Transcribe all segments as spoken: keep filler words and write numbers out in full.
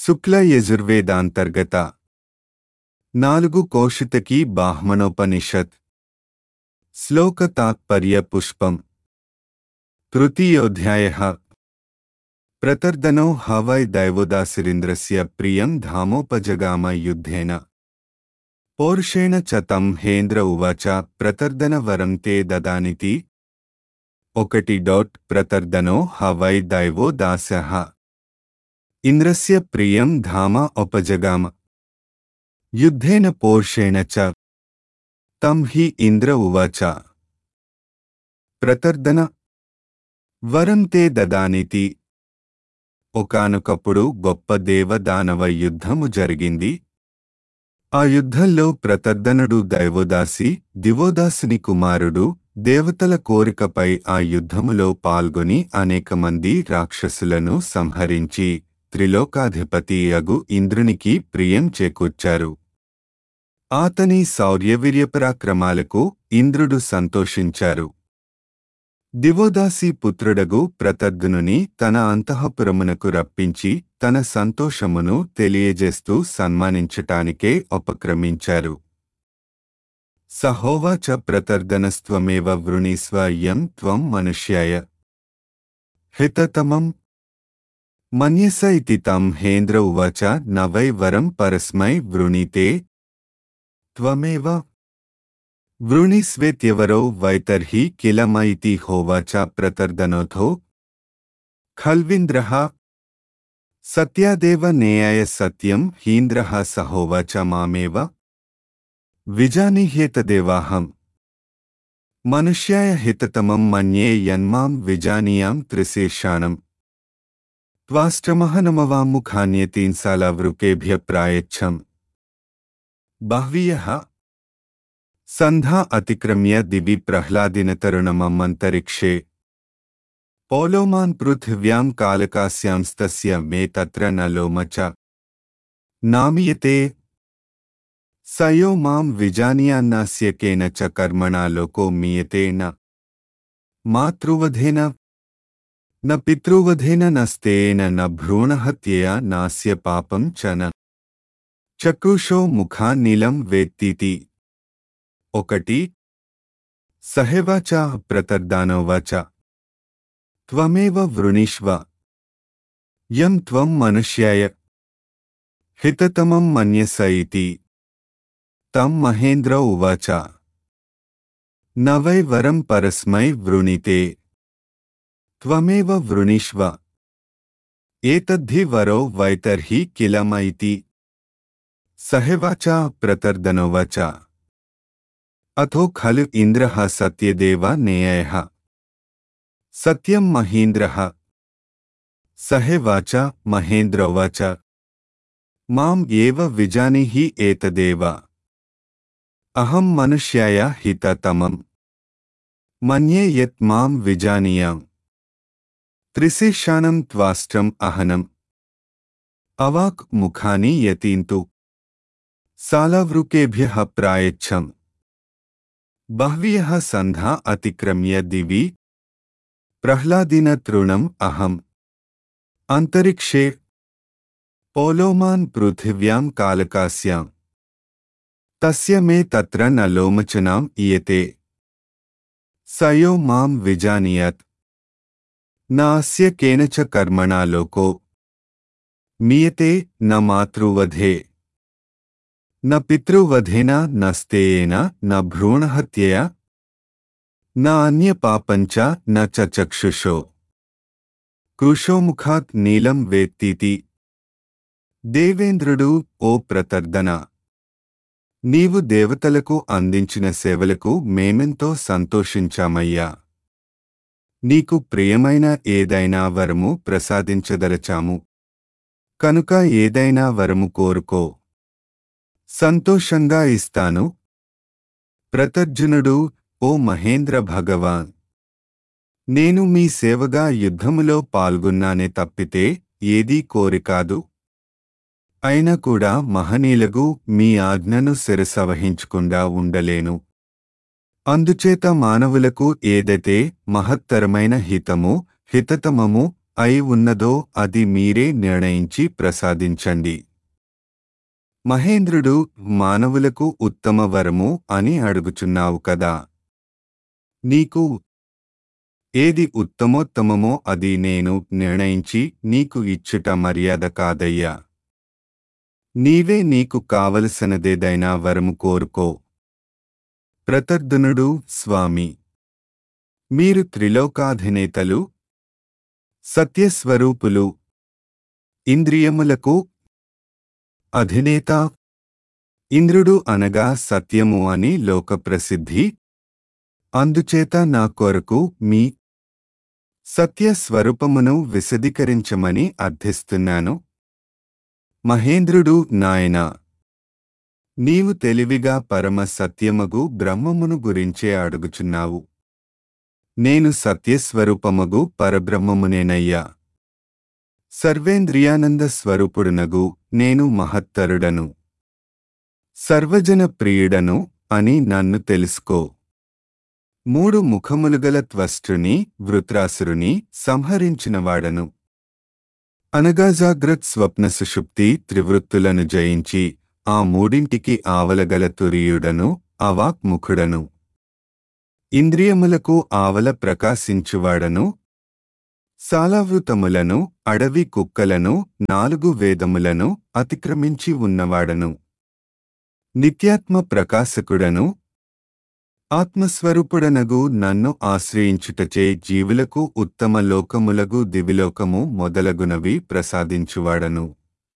శుక్ల యజుర్వేదాంతర్గత నాలుగు కౌశితకి బ్రాహ్మణోపనిషత్ శ్లోక తాత్పర్య పుష్పం తృతీయోధ్యాయః ప్రతర్దనో హవై దైవోదాసిరింద్రస్య ప్రియం ధామోపజగామ యుద్ధేన పౌరుషేణ చ తం హేంద్ర ఉవాచ ప్రతర్దన వరం తే దదానితి. ఒకటి డాట్ ప్రతర్దనో హవై దైవో దాస్యః ఇంద్రస్య ప్రియం ధామ ఉపజగామ యుద్ధేన పౌరుషేణ చ తం హి ఇంద్ర ఉవాచ ప్రతర్దన వరం తే దదానితి. ఒకానొకప్పుడు గొప్ప దేవదానవ యుద్ధము జరిగింది. ఆ యుద్ధంలో ప్రతర్దనుడు దైవోదాసి దివోదాసుని కుమారుడు దేవతల కోరికపై ఆ యుద్ధములో పాల్గొని అనేకమంది రాక్షసులను సంహరించి త్రిలోకాధిపతి అగు ఇంద్రునికి ప్రియం చేకూర్చారు. ఆతని శౌర్యవీర్యపరాక్రమాలకు ఇంద్రుడు సంతోషించారు. దివోదాసి పుత్రుడగు ప్రతర్దనుని తన అంతఃపురమునకు రప్పించి తన సంతోషమును తెలియజేస్తూ సన్మానించటానికే ఉపక్రమించారు. సహోవాచ ప్రతర్దనస్త్వమేవ వృణీస్వ యం త్వం మనుష్యాయ హితతమం మన్యస ఇతి తం హేంద్ర ఉవాచ న వై వరం పరస్మై వృణీతే త్వమేవ వృణీస్వేత్యవరో వైతర్హి కిల మ ఇతి హోవాచ ప్రతర్దనోథో ఖల్వింద్రః సత్యాదేవ నేయాయ సత్యం హీంద్రః సహోవాచ మామేవ విజానీహ్యేతదేవాహం మనుష్యాయ హితతమం మన్యే యన్మాం విజానీయాం త్రిశీర్షాణం త్వాష్టమహనమవాముఖాన్యతీన్సాలవృకేభ్య ప్రాయచ్చం బహ్వీయః సంధ్యా అతిక్రమ్య దివి ప్రహ్లాదినతరుణమమంతరిక్షే పౌలోమాన్ పృథివ్యాం కాలకాస్యాంస్తస్య మే తత్ర న లోమ చ నామీయతే స యో మాం విజానీయాన్నాస్య కేన చ కర్మణా లోకో మీయతే న మాతృవధేన న పితృవధేన నస్తేన న భ్రూణహత్యయా నాస్య పాపం చ న చక్రుషో ముఖాన్నీలం వేత్తీతి. ఒకటి సహేవాచ ప్రతర్దానోవాచ త్వమేవ వృణీష్వ యం త్వం మనుష్యాయ హితతమం మన్యస ఇతి తం మహేంద్ర ఉవాచ న వై వరం పరస్మై వృణీతే త్వమేవ వృణీష్వ ఏతద్ధి వరో వైతర్హి కిల మ ఇతి. సహేవాచ ప్రతర్దనోవాచ అథో ఖలు ఇంద్రః సత్యదేవ నేయః సత్యం మహీంద్రః. సహేవాచ మహేంద్రోవాచ మాం ఏవ విజానీహి ఏతదేవ అహం మనుష్యాయ హితతమం మన్యే యత్ మాం విజానీయాం త్రిశీర్షాణం త్వాష్టం అహనం అవాక్ ముఖాని యతీంతు సాలవృకేభ్యః ప్రాయచ్చం బహ్వీయః సంధ్యా అతిక్రమ్య దివి ప్రహ్లాదిన తృణం అహం అంతరిక్షే పౌలోమాన్ పృథివ్యాం కాలకాస్యాం తస్య మే తత్ర న లోమచనాం ఈయతే స యో మాం విజానీయాత్ న అస్య కేనచ కర్మణా లోకో మీయతే న మాతృవధే న పితృవధేన నస్తేయేన న భ్రూణహత్యయా న అన్యపాపంచ న చ చక్షుషో కృషోముఖాత్ నీలం వేత్తీతి. దేవేంద్రుడు ఓ ప్రతర్దన, నీవు దేవతలకు అందించిన సేవలకు మేమెంతో సంతోషించామయ్యా. నీకు ప్రియమైన ఏదైనా వరము ప్రసాదించదలచాము కనుక ఏదైనా వరము కోరుకో, సంతోషంగా ఇస్తాను. ప్రతర్జనుడు ఓ మహేంద్ర భగవాన్, నేను మీ సేవగా యుద్ధములో పాల్గొన్నానే తప్పితే ఏదీ కోరికాదు. అయినా కూడా మహనీయులగు మీ ఆజ్ఞను శిరసవహించకుండా ఉండలేను. అందుచేత మానవులకు ఏదైతే మహత్తరమైన హితము హితతమము అయి ఉన్నదో అది మీరే నిర్ణయించి ప్రసాదించండి. మహేంద్రుడు, మానవులకు ఉత్తమ వరము అని అడుగుచున్నావు కదా. నీకు ఏది ఉత్తమోత్తమమో అది నేను నిర్ణయించి నీకు ఇచ్చుట మర్యాద కాదయ్యా. నీవే నీకు కావలసినదేదైనా వరము కోరుకో. ప్రతర్దునుడు, స్వామి, మీరు త్రిలోకాధినేతలు, సత్యస్వరూపులు, ఇంద్రియములకు అధినేత. ఇంద్రుడు అనగా సత్యము అని లోకప్రసిద్ధి. అందుచేత నా కొరకు మీ సత్య స్వరూపమును విశదీకరించమని అర్థిస్తున్నాను. మహేంద్రుడు, నాయనా, నీవు తెలివిగా పరమ సత్యమగు బ్రహ్మమును గురించే అడుగుచున్నావు. నేను సత్యస్వరూపమగు పరబ్రహ్మమునేనయ్యా. సర్వేంద్రియానంద స్వరూపుడునగు నేను మహత్తరుడను, సర్వజన ప్రియుడను అని నన్ను తెలుసుకో. మూడు ముఖములుగల త్వష్టుని, వృత్రాసురుని సంహరించినవాడను. అనగా జాగ్రత్, స్వప్న, సుషుప్తి త్రివృత్తులను జయించి ఆ మూడింటికి ఆవలగల తురీయుడను, అవాక్ముఖుడను. ఇంద్రియములకు ఆవల ప్రకాశించువాడను. సాలావృతములను, అడవి కుక్కలను, నాలుగు వేదములను అతిక్రమించి ఉన్నవాడను. నిత్యాత్మ ప్రకాశకుడను. ఆత్మస్వరూపుడనగు నన్ను ఆశ్రయించుటచే జీవులకు ఉత్తమ లోకములగు దివిలోకము మొదలగునవి ప్రసాదించువాడను.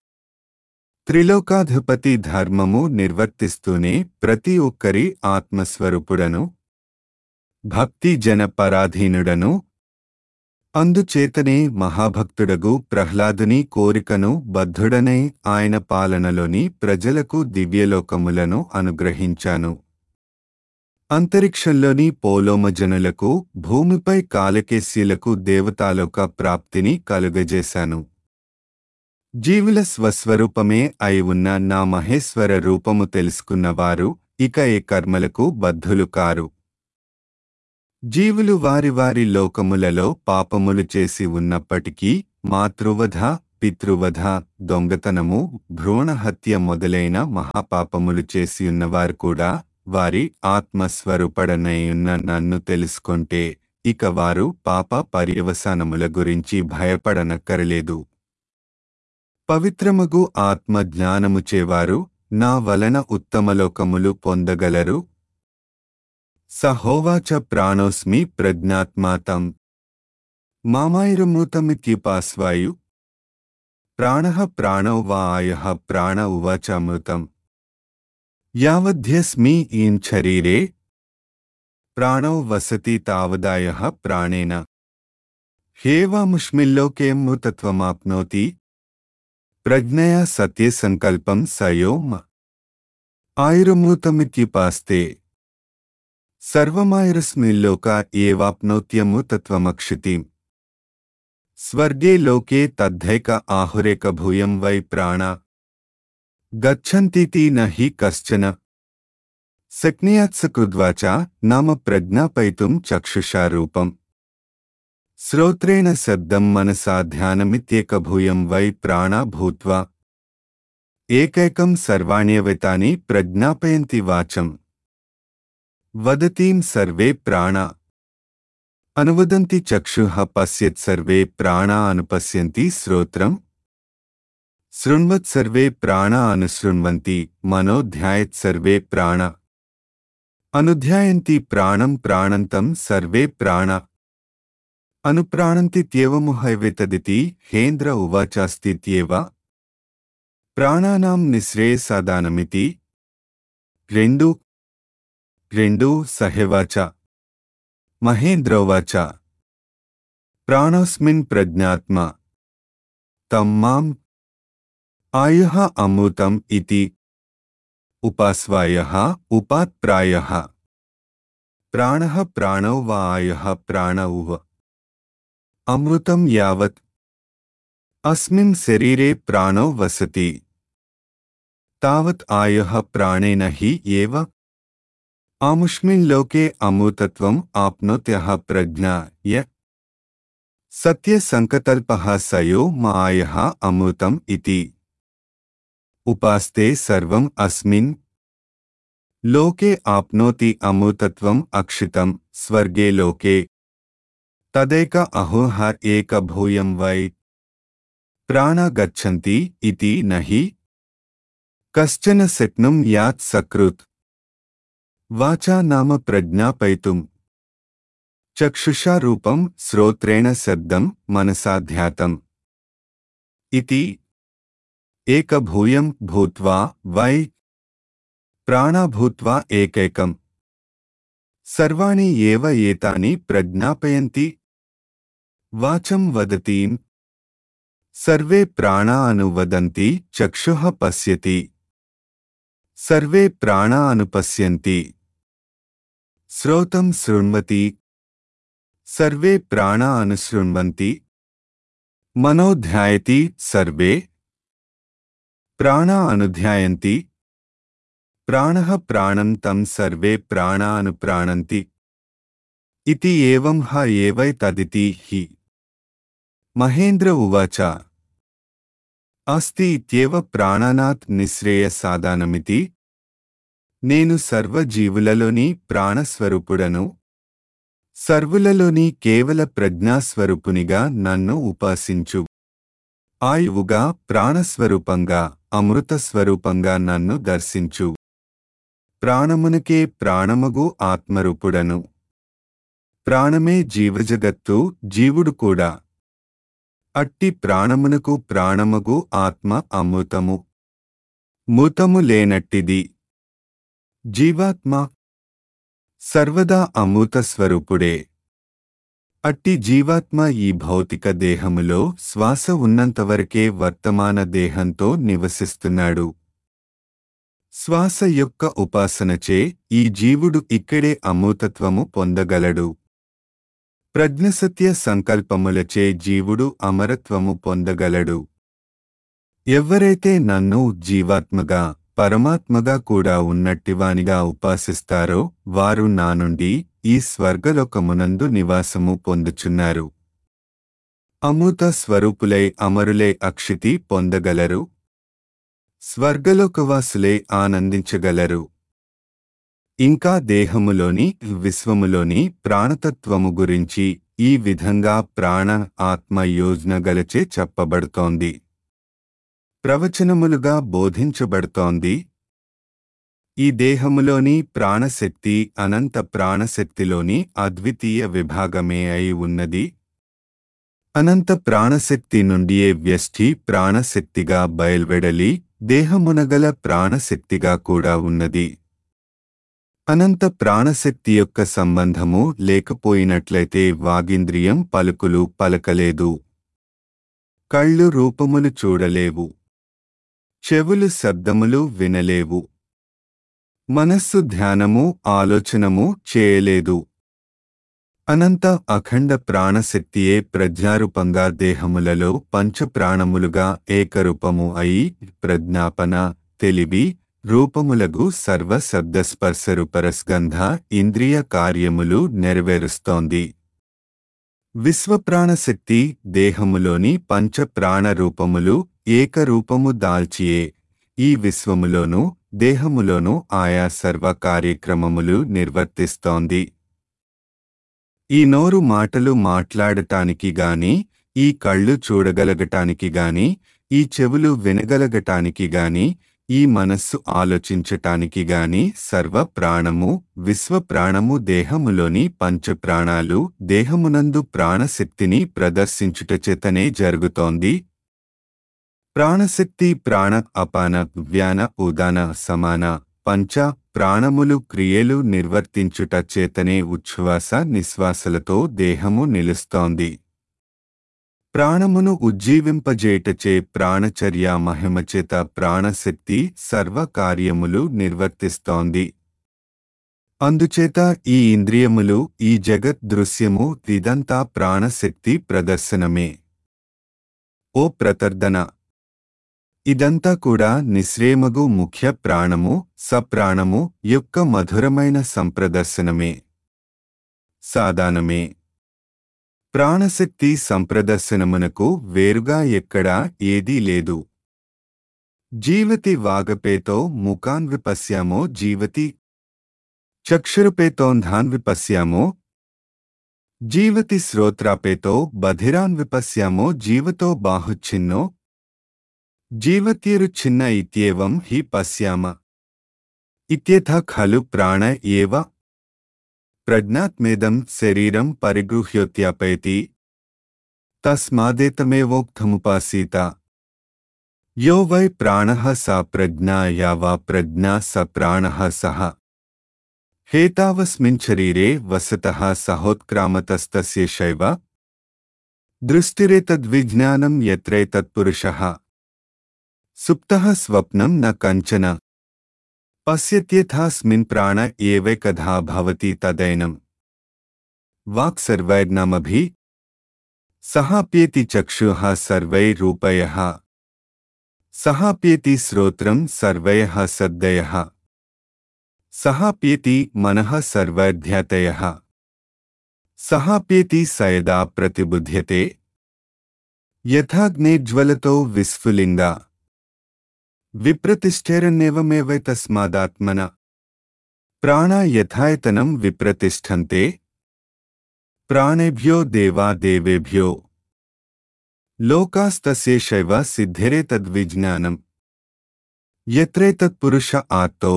త్రిలోకాధిపతి ధర్మము నిర్వర్తిస్తూనే ప్రతి ఒక్కరి ఆత్మస్వరూపుడను, భక్తి జన పరాధీనుడను. అందుచేతనే మహాభక్తుడగు ప్రహ్లాదుని కోరికను బద్ధుడనై ఆయన పాలనలోని ప్రజలకు దివ్యలోకములను అనుగ్రహించాను. అంతరిక్షంలోని పోలోమజనులకు, భూమిపై కాలకేశీలకు దేవతాలోక ప్రాప్తిని కలుగజేశాను. జీవుల స్వస్వరూపమే అయి ఉన్న నా మహేశ్వర రూపము తెలుసుకున్నవారు ఇక ఏ కర్మలకు బద్ధులు కారు. జీవులు వారి వారి లోకములలో పాపములు చేసి ఉన్నప్పటికీ మాతృవధ, పితృవధ, దొంగతనము, భ్రూణహత్య మొదలైన మహాపాపములు చేసియున్నవారు కూడా వారి ఆత్మస్వరూపడనైయున్న నన్ను తెలుసుకొంటే ఇక వారు పాప పర్యవసానముల గురించి భయపడనక్కరలేదు. పవిత్రమగు ఆత్మ జ్ఞానముచేవారు నా వలన ఉత్తమలోకములు పొందగలరు. సహోవాచ ప్రాణోస్మి ప్రజ్ఞాత్మాతం మామాయిరమృతమిత్యుపాస్వాయు ప్రాణః ప్రాణో వా ఆయః ప్రాణ ఉవాచ అమృతం యావద్యస్మి ఈం శరీరే ప్రాణో వసతి తావదాయః ప్రాణేన హ్యేవాముష్మిల్లోకేऽమృతత్వమాప్నోతి ప్రజ్ఞయా సత్య సంకల్పం సయోమ ఆయురమృతమిత్యుపాస్తే సర్వమాయురస్మిల్లోక ఏవాప్నోత్యమృతత్వమక్షితిం స్వర్గే లోకే తద్ధైక ఆహురేక భూయం వై ప్రాణ గచ్చంతీతి నహి కశ్చన శక్నియాత్సకృద్వాచ నామ ప్రజ్ఞాపయితుం చక్షుషా రూపం శ్రోత్రేణ శబ్దం మనసా ధ్యానమిత్యేకభూయం వై ప్రాణా భూత్వా ఏకైకం సర్వాణ్యవైతాని ప్రజ్ఞాపయంతి వాచం వదతీం సర్వే ప్రాణా అనువదంతి చక్షుః పశ్యత్ సర్వే ప్రాణా అనుపశ్యంతి శ్రోత్రం శృణ్వత్ సర్వే ప్రాణా అనుశృణ్వంతి మనో ధ్యాయత్ సర్వే ప్రాణా అనుధ్యాయంతి ప్రాణం ప్రాణంతం సర్వే ప్రాణా అనుప్రాణంతిత్యేవముహైవేతదితి హేంద్ర ఉవాచాస్తిత్యేవ ప్రాణానాం నిశ్రేయసాదానమితి. రెండు రెండు సహేవాచ మహేంద్రోవాచ ప్రాణోస్మిన్ ప్రజ్ఞాత్మ తం మాం ఆయుః అమృతం ఇతి ఉపాస్వాయః ఉపాత్ప్రాయః ప్రాణః ప్రాణో వా ఆయః ప్రాణ ఉవ అమృతం యావత్ అస్మిన్ శరీరే ప్రాణో వసతి తావత్ ఆయః ప్రాణేన హి ఏవ ఆముష్మిన్ లోకే అమృతత్వం ఆప్నోత్యః ప్రజ్ఞా య సత్యసంకల్పః సయో మాయః అమృతం ఇతి ఉపాస్తే సర్వం అస్మిన్ లోకే ఆప్నోతి అమృతత్వం అక్షితం స్వర్గే లోకే తదేక అహోహ ఏక భూయం వై ప్రాణ గచ్చంతి ఇతి నహి కశ్చన శక్నుం యాత్ సకృత్ వాచా నామ ప్రజ్ఞాపయితుం చక్షుషా రూపం శ్రోత్రేణ శబ్దం మనసాధ్యాతం ఇతి ఏకభూయం భూత్వా వై ప్రాణభూత్వా ఏకైకం సర్వాణి ఏవ ఏతాని ప్రజ్ఞాపయంతి వాచం వదతీం సర్వే ప్రాణా అనువదంతి చక్షుః పశ్యతి సర్వే ప్రాణా అనుపశ్యంతి శ్రోతం శృణ్వతి సర్వే ప్రాణా అనుశృణ్వంతి మనోధ్యాయతి సర్వే ప్రాణా అనుధ్యాయంతి ప్రాణః ప్రాణం తం సర్వే ప్రాణా అనుప్రాణంతి ఇతి ఏవం హ ఏవైతదితి హి మహేంద్ర ఉవాచ అస్తి ఇత్యేవ ప్రాణానాత్ నిశ్రేయసాదానమితి నేను సర్వజీవులలోని ప్రాణస్వరూపుడను సర్వులలోని కేవల ప్రజ్ఞాస్వరూపునిగా నన్ను ఉపాసించు ఆయువుగా ప్రాణస్వరూపంగా అమృతస్వరూపంగా నన్ను దర్శించు ప్రాణమునకే ప్రాణమగు ఆత్మరూపుడను ప్రాణమే జీవజగత్తు జీవుడు కూడా అట్టి ప్రాణమునకు ప్రాణమగు ఆత్మ అమృతము మూతము లేనట్టిది జీవాత్మ సర్వదా అమృత స్వరూపుడే అట్టి జీవాత్మ ఈ భౌతిక దేహములో శ్వాస ఉన్నంతవరకే వర్తమాన దేహంతో నివసిస్తున్నాడు శ్వాస యొక్క ఉపాసనచే ఈ జీవుడు ఇక్కడే అమృతత్వము పొందగలడు ప్రజ్ఞసత్య సంకల్పములచే జీవుడు అమరత్వము పొందగలడు ఎవరైతే నన్ను జీవాత్మగా పరమాత్మగా కూడా ఉన్నట్టివానిగా ఉపాసిస్తారో వారు నా నుండి ఈ స్వర్గలోకమునందు నివాసము పొందుచున్నారు అమృత స్వరూపులై అమరులై అక్షితి పొందగలరు స్వర్గలోకవాసులై ఆనందించగలరు ఇంకా దేహములోని విశ్వములోని ప్రాణతత్వము గురించి ఈ విధంగా ప్రాణ ఆత్మ యోజనగలచే చెప్పబడుతోంది ప్రవచనములుగా బోధించబడుతోంది ఈ దేహములోని ప్రాణశక్తి అనంత ప్రాణశక్తిలోని అద్వితీయ విభాగమే అయి ఉన్నది అనంత ప్రాణశక్తి నుండియే వ్యష్టి ప్రాణశక్తిగా బయల్వెడలి దేహమునగల ప్రాణశక్తిగా కూడా ఉన్నది అనంత ప్రాణశక్తి యొక్క సంబంధము లేకపోయినట్లయితే వాగింద్రియం పలుకులు పలకలేదు కళ్ళు రూపములు చూడలేవు చెవులు శబ్దములు వినలేవు మనస్సు ధ్యానము ఆలోచనము చేయలేదు అనంత అఖండ ప్రాణశక్తియే ప్రజ్ఞారూపంగా దేహములలో పంచప్రాణములుగా ఏకరూపము అయి ప్రజ్ఞాపన తెలివి రూపములగు సర్వ శబ్దస్పర్శరూపరస్గంధ ఇంద్రియ కార్యములు నెరవేరుస్తోంది విశ్వప్రాణశక్తి దేహములోని పంచ ప్రాణరూపములు ఏకరూపము దాల్చియే ఈ విశ్వములోనూ దేహములోనూ ఆయా సర్వ కార్యక్రమములు నిర్వర్తిస్తోంది ఈ నోరు మాటలు మాట్లాడటానికి గాని ఈ కళ్ళు చూడగలగటానికి గాని ఈ చెవులు వినగలగటానికి గాని ఈ మనస్సు ఆలోచించటానికి గాని సర్వ ప్రాణము విశ్వప్రాణము దేహములోని పంచప్రాణాలు దేహమునందు ప్రాణశక్తిని ప్రదర్శించుటచేతనే జరుగుతోంది ప్రాణశక్తి ప్రాణ అపాన వ్యాన ఉదాన సమాన పంచ ప్రాణములు క్రియలు నిర్వర్తించుట చేతనే ఉచ్ఛ్వాస నిశ్వాసలతో దేహము నిలుస్తోంది ప్రాణమును ఉజ్జీవింపజేయటచే ప్రాణచర్య మహిమచేత ప్రాణశక్తి సర్వకార్యములు నిర్వర్తిస్తోంది అందుచేత ఈ ఇంద్రియములు ఈ జగత్ దృశ్యము ఇదంతా ప్రాణశక్తి ప్రదర్శనమే ఓ ప్రతర్దన ఇదంతా కూడా నిశ్రేమగు ముఖ్య ప్రాణము సప్రాణము యొక్క మధురమైన సంప్రదర్శనమే సాధానమే ప్రాణశక్తి సంప్రదర్శనమునకు వేరుగా ఎక్కడా ఏదీ లేదు. జీవతి వాగపేతో ముఖాన్ విపశ్యామో జీవతి చక్షురుపేతోంధాన్ విపశ్యామో జీవతి శ్రోత్రాపేతో బధిరాన్ విపశ్యామో జీవతో బాహుచ్ఛిన్నో జీవత్యేరుచ్ఛిన్న ఇత్యేవం హి పశ్యామ ఇత్యేథ ఖలు ప్రాణ ఏవ ప్రజ్ఞాత్మేదం శరీరం పరిగృహ్యోత్యాపయతి తస్మాదేతమేవోక్తముపాసీత యో వై ప్రాణః స ప్రజ్ఞా యా వా ప్రజ్ఞా స ప్రాణః సః హేతావస్మిన్ శరీరే వసతః సహోత్క్రామతస్తస్యేషైవ దృష్టిరేతద్విజ్ఞానం యత్రైతత్పురుషః సుప్తః స్వప్నం న కంచన పశ్యత్యేథాస్మిన్ ప్రాణ ఏవైకధా భవతి తదైనం వాక్ సర్వైర్నామభి సహాప్యేతి చక్షుః సర్వైరూపయః సహాప్యేతి శ్రోత్రం సర్వయః సద్దయః సహాప్యేతి మనః సర్వైర్ధ్యాతయః సహాప్యేతి సయదా ప్రతిబుధ్యతే యథాగ్నేజ్వలతో విస్ఫులింగా విప్రతిష్ఠేరన్నేవమేవైతస్మాదాత్మన ప్రాణా యథాయతనం విప్రతిష్ఠంతే ప్రాణేభ్యో దేవా దేవేభ్యో లోకాస్తస్యేషైవ సిద్ధిరేతద్విజ్ఞానం యత్రైతత్పురుష ఆత్తో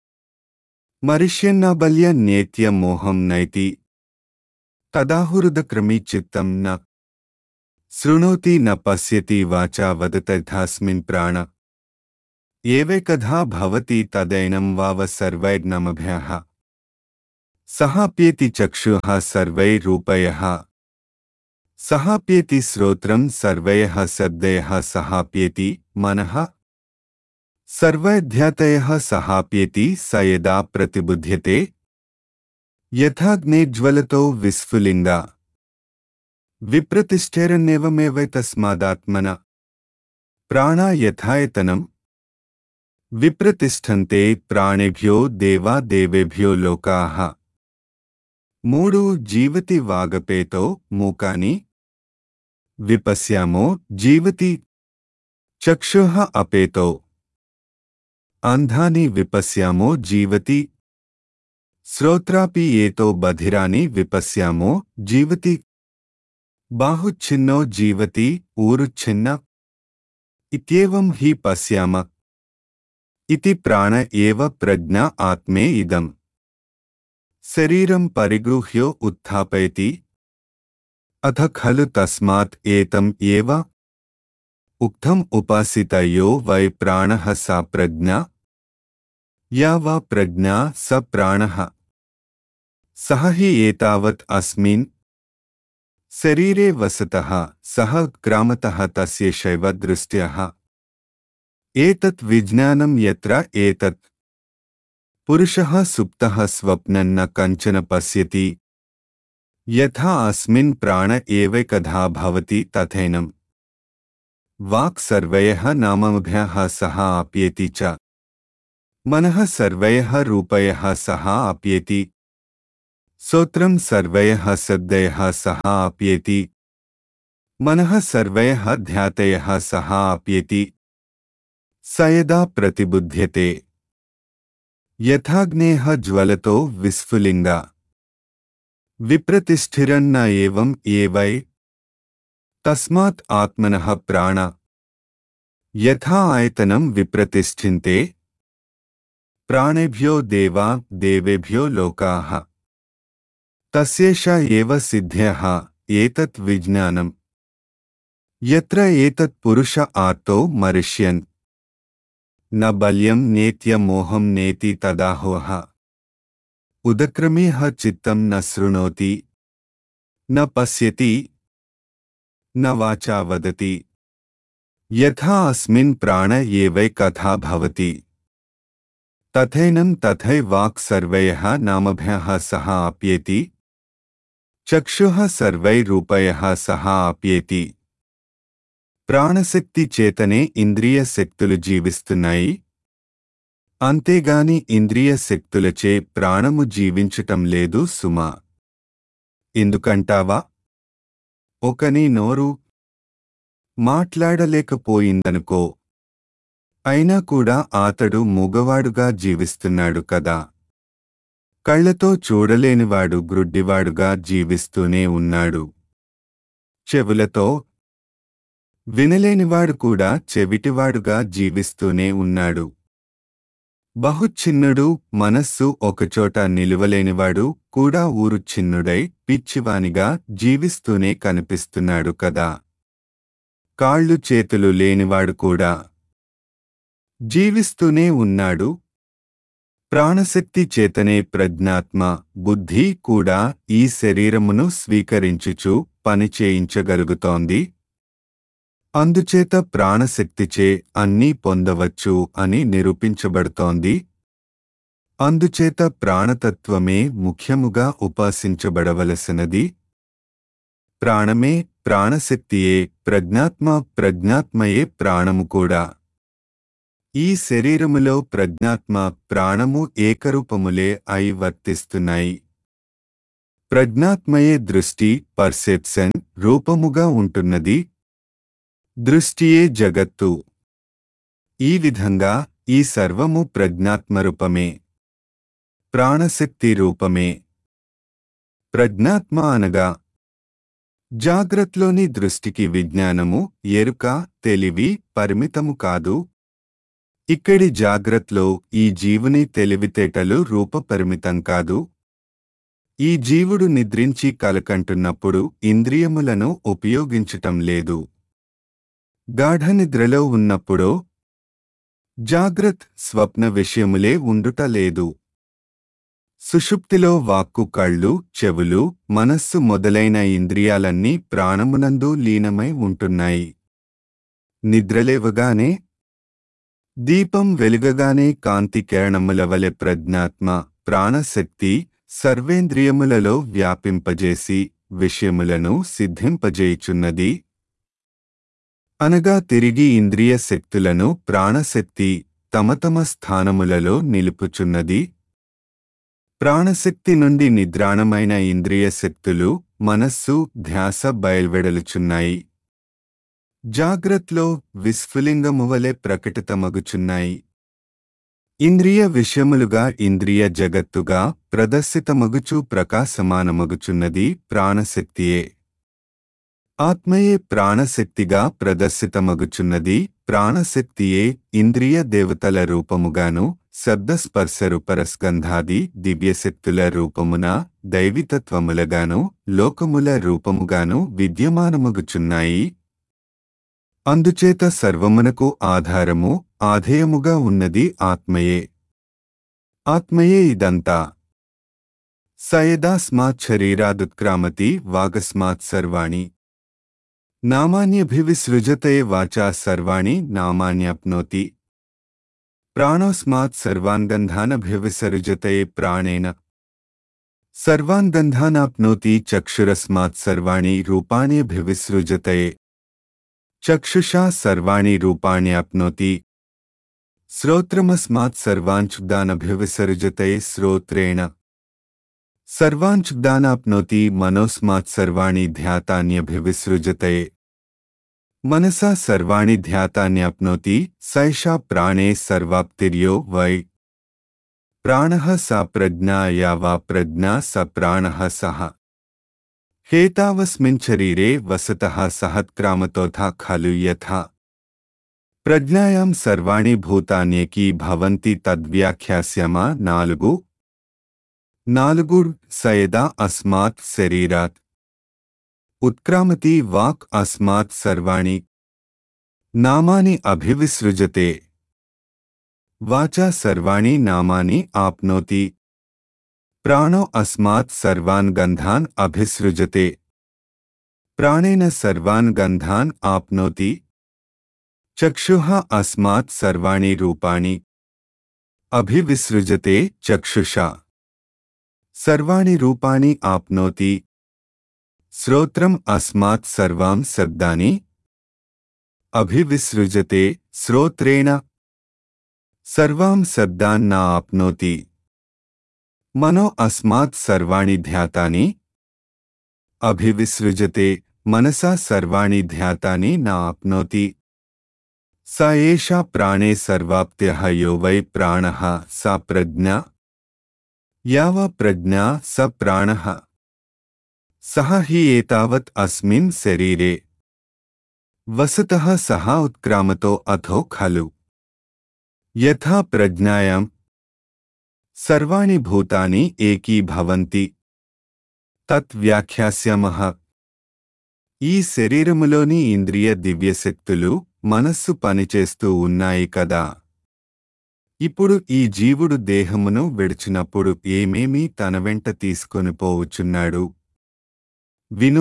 మరిష్యన్నాబల్యన్యేత్య మోహం నైతి తదాహురుదక్రమీ చిత్తం న శృణోతి న పశ్యతి వాచా వదతథాస్మిన్ ప్రాణ ఏవైకధా భవతి తదైనం వావ సర్వైర్నమభ్యః సహాప్యేతి చక్షుః సర్వైరూపయః సహాప్యేతి శ్రోత్రం సర్వయః సద్దయః సహాప్యేతి మనః సర్వైర్ధ్యాతయః సహాప్యేతి స యదా ప్రతిబుధ్యతే యథాగ్నేజ్వలతో విస్ఫులింగా విప్రతిష్ఠేరన్నేవమేవైతస్మాదాత్మన ప్రాణా యథాయతనం విప్రతిష్ఠంతే ప్రాణేభ్యో దేవా దేవేభ్యో లోకాః మూడు జీవతి వాగపేతో మూకాని విపశ్యామో జీవతి చక్షుః అపేతో అంధాని విపశ్యామో జీవతి శ్రోత్రాపి ఏతో బధిరాని విపశ్యామో జీవతి బాహుచ్ఛిన్నో జీవతి ఊరుచ్ఛిన్న ఇత్యేవం హి పశ్యామ ఇతి ప్రాణ ఏవ ప్రజ్ఞా ఆత్మే ఇదం శరీరం పరిగృహ్యో ఉత్థాపయతి అథ ఖలు తస్మాత్ ఏతం ఏవ ఉక్తం ఉపాసిత యో వై ప్రాణః స ప్రజ్ఞా యా వా ప్రజ్ఞా స ప్రాణః సహ హి ఏతావత్ అస్మిన్ శరీరే వసతః సహ క్రామతః తస్యేషైవ దృష్ట్యః ఏతత్ విజ్ఞానం యత్ర ఏతత్ పురుషః సుప్తః స్వప్నం న కంచన పశ్యతి యథా అస్మిన్ ప్రాణ ఏవైకధా భవతి తథైనం వాక్ సర్వయః నామభ్యః సహ ఆప్యేతి చ మనః సర్వయః రూపయః సహ ఆప్యేతి శ్రోత్రం సర్వయః సద్దయః సహ ఆప్యేతి మనః సర్వయః ధ్యాతయః సహ ఆప్యేతి స యదా ప్రతిబుధ్యతే యథాగ్నేః జ్వలతో విస్ఫులింగా విప్రతిష్ఠిరన్న ఏవం ఏవై తస్మాత్ ఆత్మనః ప్రాణ యథా ఆయతనం విప్రతిష్ఠింతే ప్రాణేభ్యో దేవా దేవేభ్యో లోకాః తస్యేష ఏవ సిద్ధ్యః ఏతత్ విజ్ఞానం యత్ర ఏతత్ పురుష ఆర్తో మరిష్యన్ న బల్యం నేత్య మోహం నేతి తదాహోః ఉదక్రమేః చిత్తం న శృణోతి న పశ్యతి న వాచా వదతి యథా అస్మిన్ ప్రాణ ఏవైకథా భవతి తథైనం తథై వాక్ సర్వయః నామభ్యః సహ ఆప్యేతి చక్షుః సర్వైరూపయః సహ ఆప్యేతి ప్రాణశక్తి చేతనే ఇంద్రియ శక్తులు జీవిస్తున్నాయి. అంతేగాని ఇంద్రియ శక్తులచే ప్రాణము జీవించటం లేదు సుమా. ఎందుకంటావా? ఒకని నోరు మాట్లాడలేకపోయిందనుకో, అయినా కూడా అతడు మూగవాడుగా జీవిస్తున్నాడు కదా. కళ్ళతో చూడలేనివాడు గ్రుడ్డివాడుగా జీవిస్తూనే ఉన్నాడు. చెవులతో వినలేనివాడు కూడా చెవిటివాడుగా జీవిస్తూనే ఉన్నాడు. బహుచిన్నుడు, మనస్సు ఒకచోట నిలువలేనివాడు కూడా ఊరు చిన్నుడై పిచ్చివానిగా జీవిస్తూనే కనిపిస్తున్నాడు కదా. కాళ్ళు చేతులు లేనివాడు కూడా జీవిస్తూనే ఉన్నాడు. ప్రాణశక్తి చేతనే ప్రజ్ఞాత్మ, బుద్ధి కూడా ఈ శరీరమును స్వీకరించుచు పనిచేయించగలుగుతోంది. అందుచేత ప్రాణశక్తిచే అన్నీ పొందవచ్చు అని నిరూపించబడుతోంది. అందుచేత ప్రాణతత్వమే ముఖ్యముగా ఉపాసించబడవలసినది. ప్రాణమే ప్రాణశక్తియే ప్రజ్ఞాత్మ, ప్రజ్ఞాత్మయే ప్రాణము కూడా. ఈ శరీరములో ప్రజ్ఞాత్మ, ప్రాణము ఏకరూపములే అయి వర్తిస్తున్నాయి. ప్రజ్ఞాత్మయే దృష్టి, పర్సెప్షన్ రూపముగా ఉంటున్నది. దృష్టియే జగత్తు. ఈ విధంగా ఈ సర్వము ప్రజ్ఞాత్మరూపమే, ప్రాణశక్తి రూపమే. ప్రజ్ఞాత్మ అనగా జాగ్రత్తలోని దృష్టికి విజ్ఞానము, ఎరుక, తెలివి పరిమితము కాదు. ఇక్కడి జాగ్రత్తలో ఈ జీవుని తెలివితేటలు రూపపరిమితం కాదు. ఈ జీవుడు నిద్రించి కలకంటున్నప్పుడు ఇంద్రియములను ఉపయోగించటం లేదు. గాఢనిద్రలో ఉన్నప్పుడో జాగ్రత్, స్వప్న విషయములే ఉండుట లేదు. సుషుప్తిలో వాక్కు, కళ్ళు, చెవులు, మనస్సు మొదలైన ఇంద్రియాలన్నీ ప్రాణమునందు లీనమై ఉంటున్నాయి. నిద్రలేవగానే, దీపం వెలుగగానే కాంతి కిరణముల వలె ప్రజ్ఞాత్మ, ప్రాణశక్తి సర్వేంద్రియములలో వ్యాపింపజేసి విషయములను సిద్ధింపజేయుచున్నది. అనగా తిరిగి ఇంద్రియ శక్తులను ప్రాణశక్తి తమ తమ స్థానములలో నిలుపుచున్నది. ప్రాణశక్తి నుండి నిద్రాణమైన ఇంద్రియ శక్తులు, మనస్సు, ధ్యాస బయల్వెడలుచున్నాయి. జాగ్రత్తలో విస్ఫులింగము వలె ప్రకటితమగుచున్నాయి. ఇంద్రియ విషయములుగా ఇంద్రియ జగత్తుగా ప్రదర్శితమగుచు ప్రకాశమానమగుచున్నది ప్రాణశక్తియే. ఆత్మయే ప్రాణశక్తిగా ప్రదర్శితమగుచున్నది. ప్రాణశక్తియే ఇంద్రియ దేవతల రూపముగాను, శబ్దస్పర్శరూపరస్గంధాది దివ్యశక్తుల రూపమున, దైవితత్వములగాను, లోకముల రూపముగాను విద్యమానమగుచున్నాయి. అందుచేత సర్వమునకు ఆధారము, ఆధేయముగా ఉన్నది ఆత్మయే. ఆత్మయే ఇదంతా. సయదాస్మాత్ శరీరాదుత్క్రామతి వాగస్మాత్ సర్వాణి నామాన్యభివిసృజతే వాచా సర్వాణి నామాన్యాప్నోతి. ప్రాణోస్మాత్ సర్వాన్ గంధానభివిసర్జతే ప్రాణేన సర్వాన్ గంధానాప్నోతి. చక్షురస్మాత్ సర్వాణి రూపాణ్యభివిసృజతే చక్షుషా సర్వాణి రూపాణ్యాప్నోతి. శ్రోత్రమస్మాత్ సర్వాంశుద్ధానభివిసర్జతే శ్రోత్రేణ సర్వాంశుద్ధానాప్నోతి. మనోస్మాత్ సర్వాణి ధ్యాతాన్యభివిసృజతే మనసా సర్వాణి ధ్యాతాన్యాప్నోతి. Saisha ప్రాణే సర్వాప్తిర్యో why ప్రాణః saw Pragna yeah వా ప్రజ్ఞా స ప్రాణః సః హేతావస్మిన్ శరీరే వసతః సహత్క్రామతోథా ఖలు యథా ప్రజ్ఞాయాం సర్వాణి భూతాన్యేకీ భవంతి తద్వ్యాఖ్యాస్యామా. నాలుగు నాలుగు సయదా అస్మాత్ శరీరాత్ ఉత్క్రామతి వాక్ అస్మాత్ సర్వాణి నామాని అభివిసృజతే వాచా సర్వాణి నామాని ఆప్నోతి. ప్రాణో అస్మాత్ సర్వాన్ గంధాన్ అభిసృజతే ప్రాణేన సర్వాన్ గంధాన్ ఆప్నోతి. చక్షుః అస్మాత్ సర్వాణి రూపాణి అభివిసృజతే చక్షుషా సర్వాణి రూపాణి ఆప్నోతి. శ్రోత్రం అస్మాత్ సర్వాం శబ్దాని అభివిసృజతే శ్రోత్రేణ సర్వాం శబ్దాన్ నా ఆప్నోతి. మనో అస్మాత్ సర్వాణి ధ్యాతాని అభివిసృజతే मनसा सर्वाणि ध्यातानि न आप्नोति। स एषा प्राणे सर्वाप्त्यः यो वै प्राणः सा प्रज्ञा। या वा प्रज्ञा स प्राणः। सः हि एतावत् अस्मिन् शरीरे वसतः सः उत्क्रामतो अथो खलु। यथा प्रज्ञायां सर्वाणि भूतानि ఏకీభవంతి తత్ వ్యాఖ్యాస్యామః। ఈ శరీరములోని ఇంద్రియ దివ్యశక్తులు మనస్సు పనిచేస్తూ ఉన్నాయి కదా। ఇప్పుడు ఈ జీవుడు దేహమును విడిచినప్పుడు ఏమేమి తన వెంట తీసుకొని పోవుచున్నాడు? విను.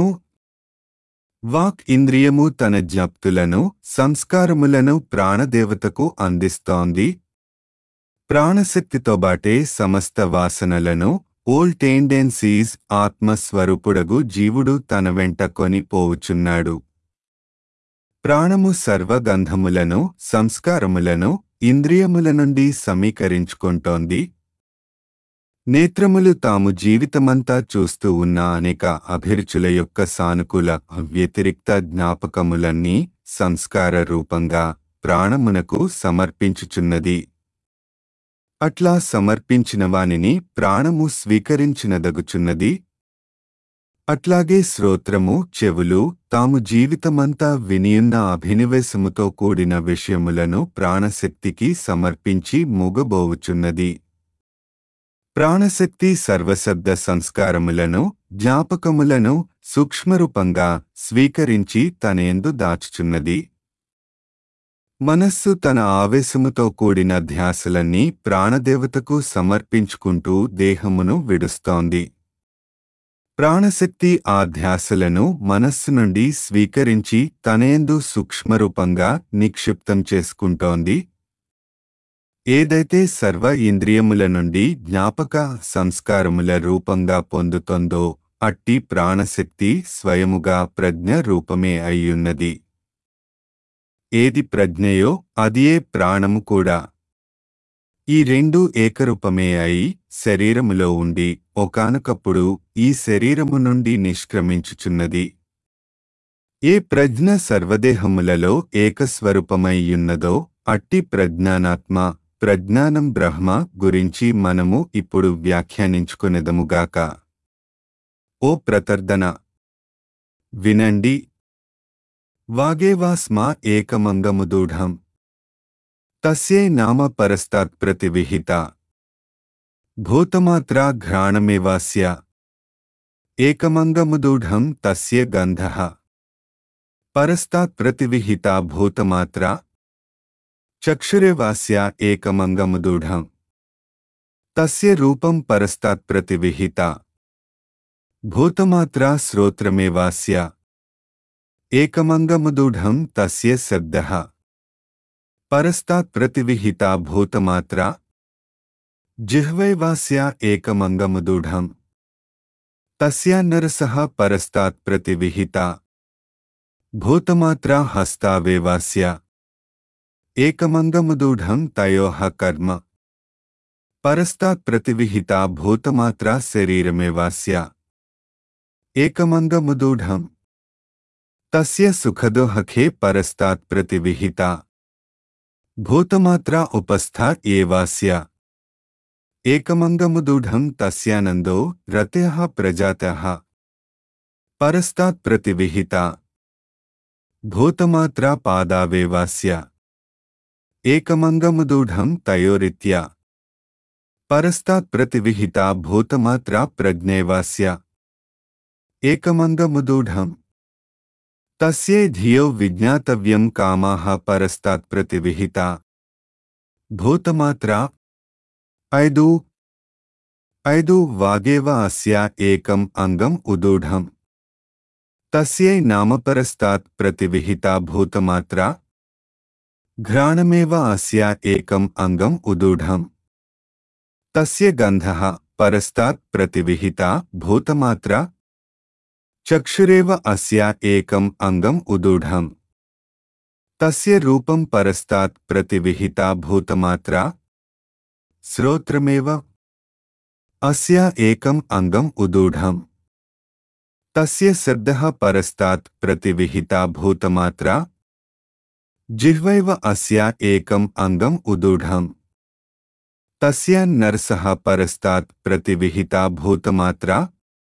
వాక్ ఇంద్రియము తన జ్ఞప్తులను సంస్కారములను ప్రాణదేవతకు అందిస్తోంది. ప్రాణశక్తితోబాటే సమస్త వాసనలను ఓల్ టెండెన్సీస్ ఆత్మస్వరూపుడగు జీవుడు తన వెంట కొని పోవుచున్నాడు. ప్రాణము సర్వగంధములను సంస్కారములను ఇంద్రియముల నుండి సమీకరించుకుంటోంది. నేత్రములు తాము జీవితమంతా చూస్తూ ఉన్న అనేక అభిరుచుల యొక్క సానుకూల వ్యతిరిక్త జ్ఞాపకములన్నీ సంస్కార రూపంగా ప్రాణమునకు సమర్పించుచున్నది. అట్లా సమర్పించిన వానిని ప్రాణము స్వీకరించినదగుచున్నది. అట్లాగే శ్రోత్రము చెవులు తాము జీవితమంతా వినియున్న అభినివేశముతో కూడిన విషయములను ప్రాణశక్తికి సమర్పించి మూగబోవుచున్నది. ప్రాణశక్తి సర్వశబ్ద సంస్కారములను జ్ఞాపకములను సూక్ష్మరూపంగా స్వీకరించి తనయందు దాచుచున్నది. మనస్సు తన ఆవేశముతో కూడిన ధ్యాసలన్నీ ప్రాణదేవతకు సమర్పించుకుంటూ దేహమును విడుస్తోంది. ప్రాణశక్తి ఆ ధ్యాసలను మనస్సు నుండి స్వీకరించి తనయందు సూక్ష్మరూపంగా నిక్షిప్తం చేసుకుంటోంది. ఏదైతే సర్వ ఇంద్రియముల నుండి జ్ఞాపక సంస్కారముల రూపంగా పొందుతోందో అట్టి ప్రాణశక్తి స్వయముగా ప్రజ్ఞ రూపమే అయ్యున్నది. ఏది ప్రజ్ఞయో అదియే ప్రాణము కూడా. ఈ రెండు ఏకరూపమే అయి శరీరములో ఉండి ఒకానొకప్పుడు ఈ శరీరము నుండి నిష్క్రమించుచున్నది. ఏ ప్రజ్ఞ సర్వదేహములలో ఏకస్వరూపమయ్యున్నదో అట్టి ప్రజ్ఞానాత్మ ప్రజ్ఞానం బ్రహ్మ గురించి మనము ఇప్పుడు వ్యాఖ్యానించుకొనెదముగాక. ఓ ప్రతర్దన, వినండి. వాగేవాస్మా ఏకమంగముదూఢం తస్యై నామ పరస్తాత్ ప్రతివిహిత భూతమాత్రా ఘ్రాణమేవాస్య ఏకమంగముదూఢం తస్య గంధః పరస్తాత్ ప్రతివిహిత భూతమాత్రా చక్షురేవాస్య ఏకమంగముదూఢం తస్య రూపం పరస్తాత్ ప్రతివిహిత భూతమాత్రా శ్రోత్రమేవాస్య ఏకమంగముదూఢం తస్య శబ్దః పరస్తాత్ ప్రతివిహిత భూతమాత్రా జిహ్వైవాస్య ఏకమంగముదూఢం తస్యాన్నరసః పరస్తాత్ ప్రతివిహిత భూతమాత్రా హస్తావేవాస్య ఏకమంగముదూఢం తయోః కర్మ పరస్తాత్ ప్రతివిహిత భూతమాత్రా శరీరమేవాస్య ఏకమంగముదూఢం తస్య సుఖదోహఖే పరస్తాత్ ప్రతివిహిత భూతమాత్రా ఉపస్థా ఏవాస్య ఏకమంగముదూఢం తస్యానందో రతయః ప్రజాతః పరస్తాత్ ప్రతివిహిత భూతమాత్రా పాదావేవాస్య ఏకమంగముదూఢం తయోరిత్య పరస్తాత్ ప్రతివిహిత భూతమాత్రా ప్రజ్ఞేవాస్య ఏకమంగముదూఢం తస్యై ధియో విజ్ఞాతవ్యం కామాః పరస్తాత్ ప్రతివిహిత భూతమాత్రా. ఐదు ఐదు వాగేవ అస్య ఏకం అంగం ఉదూఢం తస్యై నామ పరస్తాత్ ప్రతివిహిత భూతమాత్రా ఘ్రాణమేవ అస్య ఏకం అంగం ఉదూఢం తస్య గంధః పరస్తాత్ ప్రతివిహిత భూతమాత్రా చక్షురేవ అస్య ఏకం అంగం ఉదూఢం తస్య రూపం పరస్తాత్ ప్రతివిహిత భూతమాత్రా శ్రోత్రమేవ అస్య ఏకం అంగం ఉదూఢం तस्य शब्दः परस्तात् प्रतिविहिता भूतमात्रा जिह्वैव अस्या एकम् अंगम् उदूढम् तस्य नरसः परस्तात् प्रतिविहिता भूतमात्रा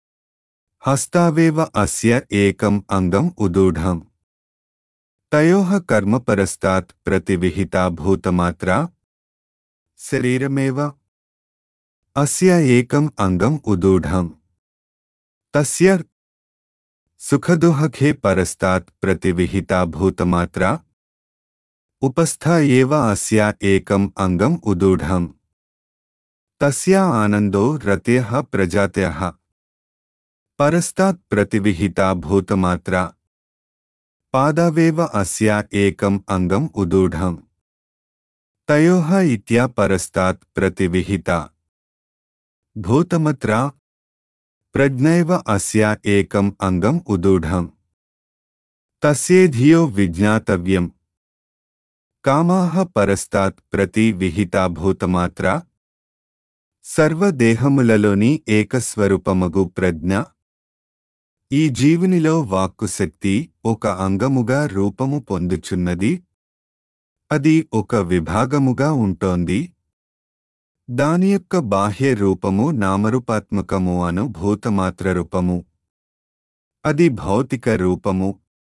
हस्तावेव अस्य एकम् अंगम् उदूढम् तयोः कर्म परस्तात् प्रतिविहिता भूतमात्रा शरीरमेव अस्य एकम् अंगम् उदूढम् तस्य सुखदुःखे परस्तात् प्रतिविहिता भूतमात्रा उपस्था एव अस्या एकम् अंगम् उदूढम् तस्या आनन्दो रतयः प्रजातयः परस्तात् प्रतिविहिता भूतमात्रा पादावेव अस्या एकम् अंगम् उदूढम् तयोः इत्या परस्तात् प्रतिविहिता भूतमात्रा प्रज्ञैव अस्या एकम् अंगम् उदूढम् तस्येधियो विज्ञातव्यम् कामाः परस्तात् प्रतिविहिता भूतमात्रा सर्वदेहमुలలోని ఏకస్వరూపమగు ప్రజ్ఞ ఈ జీవునిలో వాక్కు శక్తి ఒక అంగముగా రూపము పొందుచున్నది అది ఒక విభాగముగా ఉంటోంది దాని యొక్క బాహ్య రూపము నామరూపాత్మకము అను భూతమాత్ర రూపము అది భౌతిక రూపము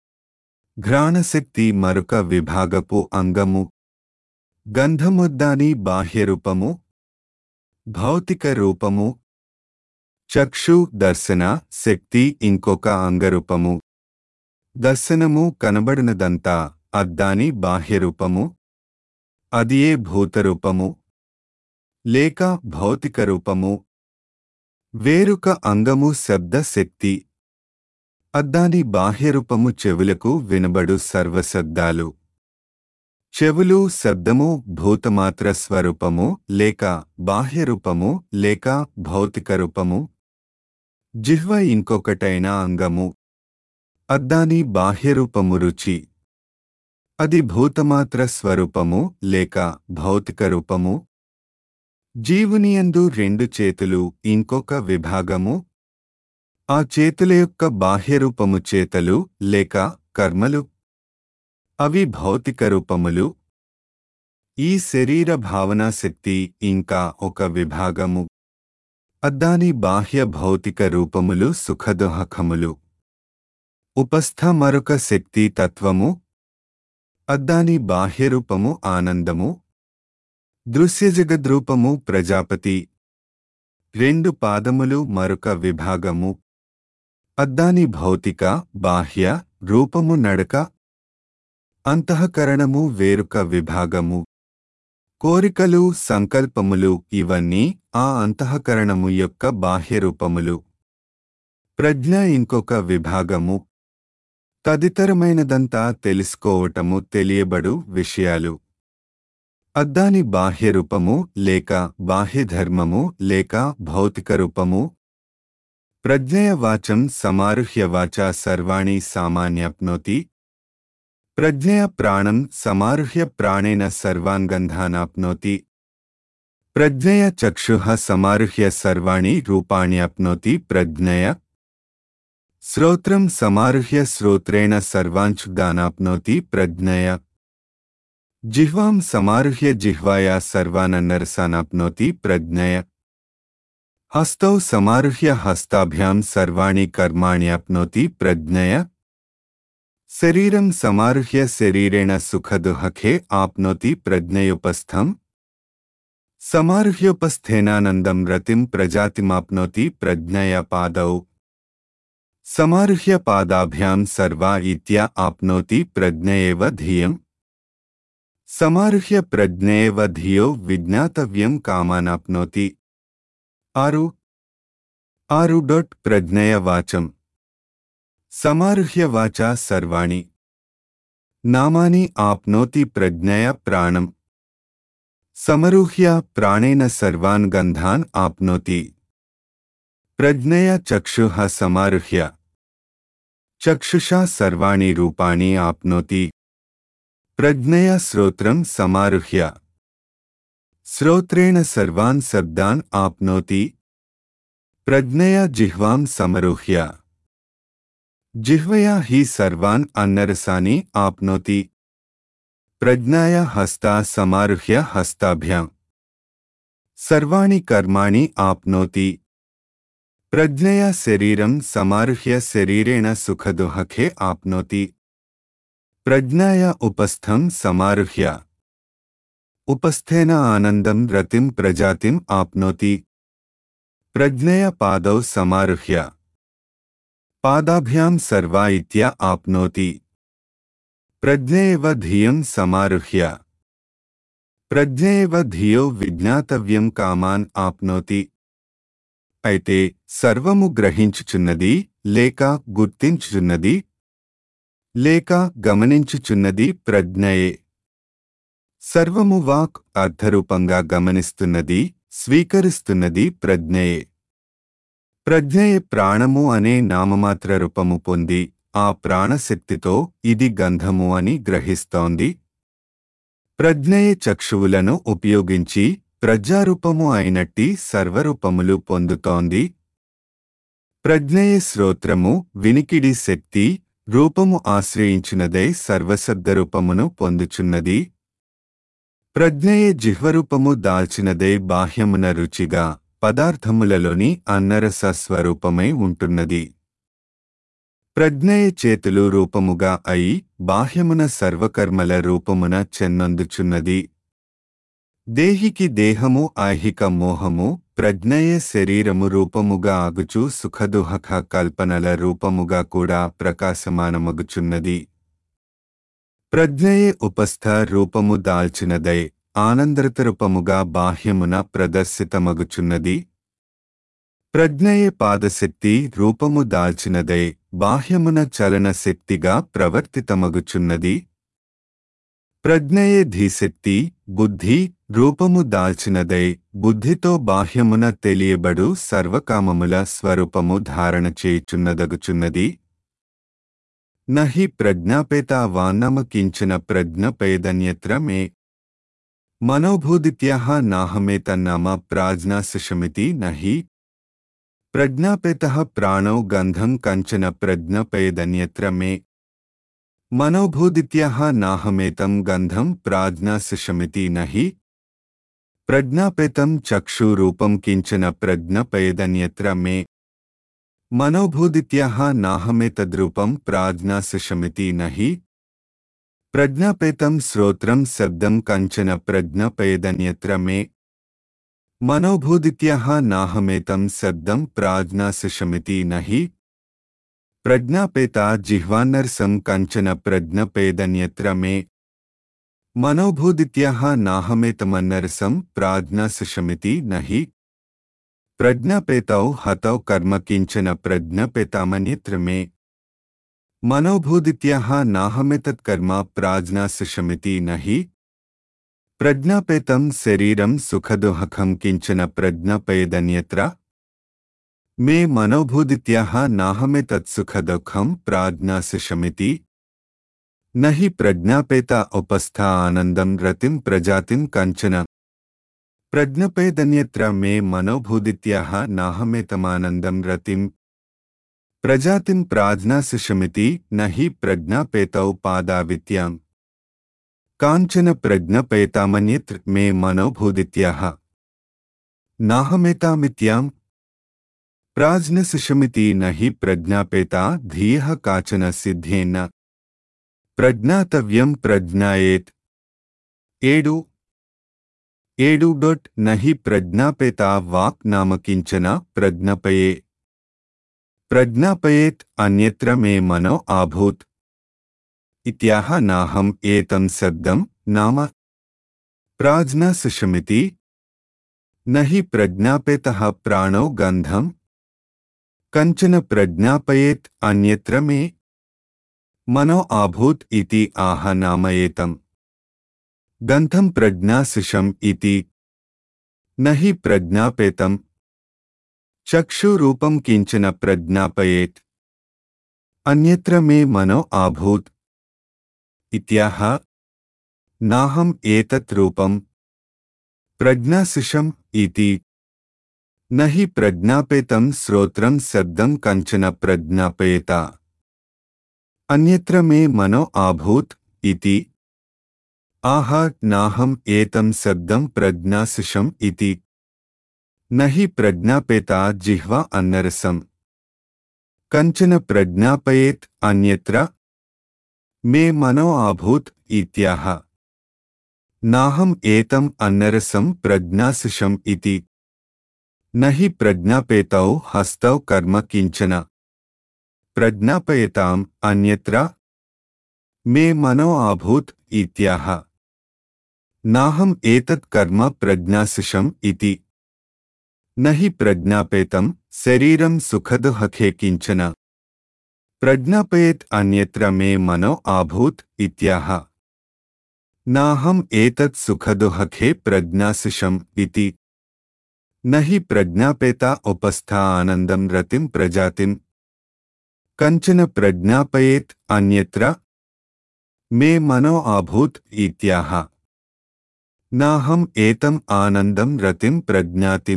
ఘ్రాణశక్తి మరొక విభాగపు అంగము గంధముద్దాని బాహ్య రూపము భౌతిక రూపము చక్షు దర్శన శక్తి ఇంకొక అంగరూపము దర్శనము కనబడినదంతా అద్దాని బాహ్యరూపము అదియే భూతరూపము లేక భౌతిక రూపము వేరొక అంగము శబ్ద శక్తి అద్దాని బాహ్యరూపము చెవులకు వినబడు సర్వశబ్దాలు చెవులు శబ్దము భూతమాత్ర స్వరూపము లేక బాహ్యరూపము లేక భౌతిక రూపము జిహ్వ ఇంకొకటైన అంగము అద్దాని బాహ్యరూపము రుచి అది భూతమాత్ర స్వరూపము లేక భౌతిక రూపము జీవునియందు రెండు చేతులు ఇంకొక విభాగము ఆ చేతుల యొక్క బాహ్యరూపము చేతలు లేక కర్మలు అవి భౌతిక రూపములు ఈ శరీర భావనా శక్తి ఇంకా ఒక విభాగము అద్దాని బాహ్య భౌతిక రూపములు సుఖదుఃఖములు ఉపస్థ మరొక శక్తి తత్వము అద్దాని బాహ్యరూపము ఆనందము దృశ్యజగద్రూపము ప్రజాపతి రెండు పాదములు మరొక విభాగము అద్దాని భౌతిక బాహ్య రూపము నడక అంతఃకరణము వేరొక విభాగము కోరికలు సంకల్పములు ఇవన్నీ ఆ అంతఃకరణము యొక్క బాహ్యరూపములు ప్రజ్ఞ ఇంకొక విభాగము తదితరమైనదంతా తెలుసుకోవటము తెలియబడు విషయాలు అద్దాని బాహ్యరూపము లేక బాహ్యధర్మము లేక భౌతిక రూపము ప్రజ్ఞయ వాచం సమారుహ్య వాచా సర్వాణి సామాన్యాప్నోతి ప్రజ్ఞయ ప్రాణం సమారుహ్య ప్రాణేన సర్వాన్ గంధానాప్నోతి ప్రజ్ఞయ చక్షుః సమారుహ్య సర్వాణి రూపాణ్యాప్నోతి ప్రజ్ఞయ శ్రోత్రం సమారుహ్య శ్రోత్రేణ సర్వాంశుదానాప్నోతి ప్రజ్ఞయ జిహ్వాం సమారుహ్య జిహ్వాయా సర్వానన్నరసానాప్నోతి ప్రజ్ఞయ హస్తౌ సమారుహ్య హస్తాభ్యాం సర్వాణి కర్మాణ్యాప్నోతి ప్రజ్ఞయ శరీరం సమారుహ్య శరీరేణ సుఖదుఃఖే ఆప్నోతి ప్రజ్ఞయోపస్థం సమారుహ్యోపస్థేనానందం రతిం ప్రజాతిమాప్నోతి ప్రజ్ఞయ పాదౌ సమారుహ్య పాదాభ్యాం సర్వా ఇత్యా ఆప్నోతి ప్రజ్ఞయేవ ధియం సమారుహ్య ప్రజ్ఞయేవ ధియో విజ్ఞాతవ్యం కామానాప్నోతి ఆరు ఆరు డొట్ ప్రజ్ఞయ వాచం సమారుహ్య వాచా సర్వాణి నామాని ఆప్నోతి ప్రజ్ఞయ ప్రాణం సమరూహ్య ప్రాణేన సర్వాన్ గంధాన్ ఆప్నోతి ప్రజ్ఞయ చక్షుః సమారుహ్య చక్షుషా సర్వాణి రూపాణి ఆప్నోతి ప్రజ్ఞయ శ్రోత్రం సమారుహ్య శ్రోత్రేణ సర్వాన్ శబ్దాన్ ఆప్నోతి ప్రజ్ఞయ జిహ్వాం సమరూహ్య जिह्वया हि सर्वान् अन्नरसानि आप्नोति। प्रज्ञाया हस्ता समारुह्य हस्ताभ्याम् सर्वाणि कर्माणि आप्नोति। प्रज्ञया शरीरं समारुह्य शरीरेण सुखदुःखे आप्नोति। प्रज्ञाया उपस्थं समारुह्य उपस्थेन आनन्दं रतिं प्रजातिम् आप्नोति। प्रज्ञया पादौ समारुह्य पादाभ्यां सर्वा इत्या आप्नोति। प्रज्ञेव धियं समारुह्य प्रज्ञेव धियो विज्ञातव्यं कामान् आप्नोति। అయితే సర్వము గ్రహించుచున్నది లేక గుర్తించుచున్నది లేక గమనించుచున్నది ప్రజ్ఞయే. సర్వము వాక్ అర్థరూపంగా గమనిస్తున్నది స్వీకరిస్తున్నది ప్రజ్ఞయే. ప్రజ్ఞయే ప్రాణము అనే నామమాత్ర రూపము పొంది ఆ ప్రాణశక్తితో ఇది గంధము అని గ్రహిస్తోంది. ప్రజ్ఞయే చక్షువులను ఉపయోగించి ప్రజ్ఞారూపము అయినట్టి సర్వరూపములు పొందుతోంది. ప్రజ్ఞయే శ్రోత్రము వినికిడి శక్తి రూపము ఆశ్రయించినదై సర్వశబ్దరూపమును పొందుచున్నది. ప్రజ్ఞయే జిహ్వరూపము దాల్చినదై బాహ్యమున రుచిగా పదార్థములలోని అన్నరస స్వరూపమై ఉంటున్నది. ప్రజ్ఞయే చేతులు రూపముగా అయి బాహ్యమున సర్వకర్మల రూపమున చెన్నొందుచున్నది. దేహికి దేహము ఐహిక మోహము ప్రజ్ఞయే శరీరము రూపముగా ఆగుచు సుఖదుఃఖ కల్పనల రూపముగా కూడా ప్రకాశమానమగుచున్నది. ప్రజ్ఞయే ఉపస్థ రూపము దాల్చినదై ఆనందరతరూపముగా బాహ్యమున ప్రదర్శితమగుచున్నది. ప్రజ్ఞయే పాదశక్తి రూపము దాల్చినదై బాహ్యమున చలన శక్తిగా ప్రవర్తితమగుచున్నది. ప్రజ్ఞయే ధీశక్తి బుద్ధి రూపము దాల్చినదై బుద్ధితో బాహ్యమున తెలియబడు సర్వకామముల స్వరూపము ధారణ చేయుచున్నదగుచున్నది. నహి ప్రజ్ఞాపేత వాన్నమ కించన ప్రజ్ఞపేదన్యత్ర మే మనోభూదిత్యాః నాహమేతన్నామ ప్రాజ్ఞాశమితి నహి ప్రజ్ఞాపేతః ప్రాణౌ గంధం కంచన ప్రజ్ఞపేదన్యత్ర మే మనోభూదిత్యాః నాహమేతం గంధం ప్రాజ్ఞాశమితి నహి ప్రజ్ఞాపేతం చక్షురూపం కించన ప్రజ్ఞపేదన్యత్ర మే మనోభూదిత్యాః నాహమేతద్రూపం ప్రాజ్ఞాశమితి నహి ప్రజ్ఞాపేతం శ్రోత్రం శబ్దం కంచన ప్రజ్ఞపేదన్యత్ర మే మనోభూదిత్యాః నాహమేతం శబ్దం ప్రాజ్ఞాశమితి నహి ప్రజ్ఞాపేత జిహ్వాన్నర్సం కంచన ప్రజ్ఞపేదన్యత్ర మే మనోభూదిత్యాః నాహమేతమన్నరసం ప్రాజ్ఞాశమితి నహి ప్రజ్ఞాపేతౌ హతౌ కర్మ కించన ప్రజ్ఞపేతామన్యత్ర మే మనోభూదిత్యాః నాహమేతత్కర్మ ప్రాజ్ఞాశమితి నహి ప్రజ్ఞాపేతం శరీరం సుఖదుఃఖం కించన ప్రజ్ఞపేదన్యత్ర మే మనోభూదిత్యాః నాహమేతత్సుఖదుఃఖం ప్రాజ్ఞాశమితి నహి ప్రజ్ఞాపేత ఉపస్థ ఆనందం రతిం ప్రజాతిం కంచన ప్రజ్ఞపేదన్యత్ర మే మనోభూదిత్యాః నాహమేతమానందం రతిం ప్రజాతిం ప్రాజ్ఞాశమితి నహి ప్రజ్ఞాపేతౌ పాదావిత్యాం కాంచన ప్రజ్ఞపేతామన్యత్ర మే మనోభూదిత్యాః నాహమేతామిత్యాం ప్రాజ్ఞాశమితి నహి ప్రజ్ఞాపేత ధియః కాచన సిద్ధేన ప్రజ్ఞాతవ్యం ప్రజ్ఞాయేత్. ఏడు ఏడు డొట్ నహి ప్రజ్ఞాపేత వాక్ నామ కించన ప్రజ్ఞపయే ప్రజ్ఞాపయేత్ అన్యత్ర మే మనో ఆభూత్ ఇత్యాహ నాహం ఏతం శబ్దం నామ ప్రాజ్ఞాశమితి నహి ప్రజ్ఞాపేతః ప్రాణో గంధం కంచన ప్రజ్ఞాపయేత్ అన్యత్ర మే మనో ఆభూత్ ఇతి ఆహ నామయేతం గంధం ప్రజ్ఞాశిషం ఇతి నహి ప్రజ్ఞాపేతం చక్షురూపం కించన ప్రజ్ఞాపయేత్ అన్యత్ర మే మనో ఆభూత్ ఇత్యాహ నాహం ఏతత్ రూపం ప్రజ్ఞాశిషం ఇతి నహి ప్రజ్ఞాపేతం శ్రోత్రం శబ్దం కంచన ప్రజ్ఞాపయేత అన్యత్ర మే మనో ఆభూత్ ఇతి. ఆహా నాహం ఏతం శబ్దం ప్రజ్ఞాశిషం ఇతి. నహి ప్రజ్ఞాపేతా జిహ్వా అన్నరసం. కంచన ప్రజ్ఞాపయేత్ అన్యత్ర మే మనో ఆభూత్ ఇత్యాహ. నాహం ఏతం అన్నరసం ప్రజ్ఞాశిషం ఇతి. నహి ప్రజ్ఞాపేతౌ హస్తౌ కర్మ కించన ప్రజ్ఞాపయేతాం అన్యత్ర మే మనో ఆభూత్ ఇత్యాహ. నాహం ఏతత్ కర్మ ప్రజ్ఞాశిషం ఇతి. నహి ప్రజ్ఞాపేతం శరీరం సుఖదుఃఖే కించన ప్రజ్ఞాపయేత్ అన్యత్ర మే మనో ఆభూత్ ఇత్యాహ. నాహం ఏతత్ సుఖదుఃఖే ప్రజ్ఞాశిషం ఇతి. నహి ప్రజ్ఞాపేత ఉపస్థా ఆనందం రతిం ప్రజాతిం. కంచన ప్రజ్ఞాపయేత్ అన్యత్ర మే మనో ఆభూత్ ఇత్యాహ. నాహం ఏతం ఆనందం రతిం ప్రజ్ఞాతిం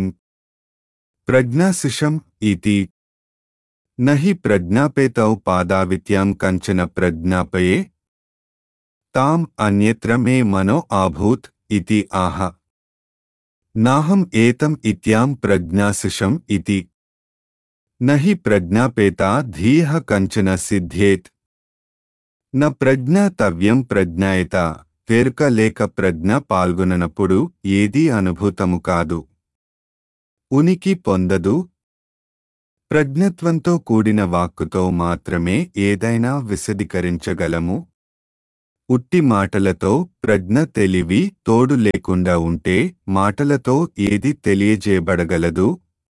ప్రజ్ఞాశిషం ఇతి. నహి ప్రజ్ఞాపేతౌ పాదావిత్యాం కంచన ప్రజ్ఞాపయే తాం అన్యత్ర మే మనో ఆభూత్ ఇతి ఆహ. నాహం ఏతం ఇత్యాం ప్రజ్ఞాశిషం ఇతి. నహి ప్రజ్ఞాపేతా ధీయః కంచన సిద్ధ్యేత్. న ప్రజ్ఞాతవ్యం ప్రజ్ఞాయత. పేరుక లేక ప్రజ్ఞ పాల్గొననప్పుడు ఏదీ అనుభూతము కాదు, ఉనికి పొందదు. ప్రజ్ఞత్వంతో కూడిన వాక్కుతో మాత్రమే ఏదైనా విశదీకరించగలము. ఉట్టి మాటలతో ప్రజ్ఞ తెలివి తోడు లేకుండా ఉంటే మాటలతో ఏది తెలియజేయబడగలదు?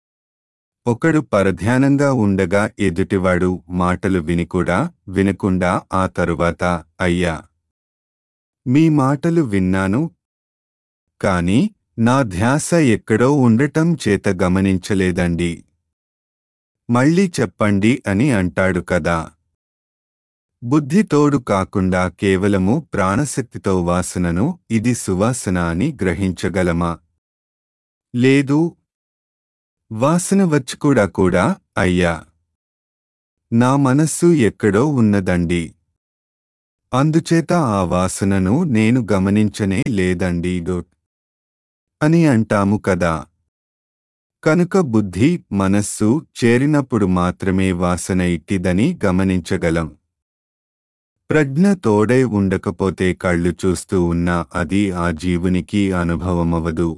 ఒకడు పరధ్యానంగా ఉండగా ఎదుటివాడు మాటలు వినికూడా వినకుండా ఆ తరువాత అయ్యా మీ మాటలు విన్నాను, కాని నా ధ్యాస ఎక్కడో ఉండటం చేత గమనించలేదండి, మళ్ళీ చెప్పండి అని అంటాడు కదా. బుద్ధి తోడు కాకుండా కేవలము ప్రాణశక్తితో వాసనను ఇది సువాసన అని గ్రహించగలమా? లేదు. వాసన వచ్చి కూడా కూడా అయ్యా నా మనస్సు ఎక్కడో ఉన్నదండి, అందుచేత ఆ వాసనను నేను గమనించనే లేదండి డోట్ అని అంటాము కదా. కనుక బుద్ధి మనస్సు చేరినప్పుడు మాత్రమే వాసన ఇట్టిదని గమనించగలం. ప్రజ్ఞ తోడై ఉండకపోతే కళ్ళు చూస్తూ ఉన్నా అది ఆ జీవునికి అనుభవమవదు.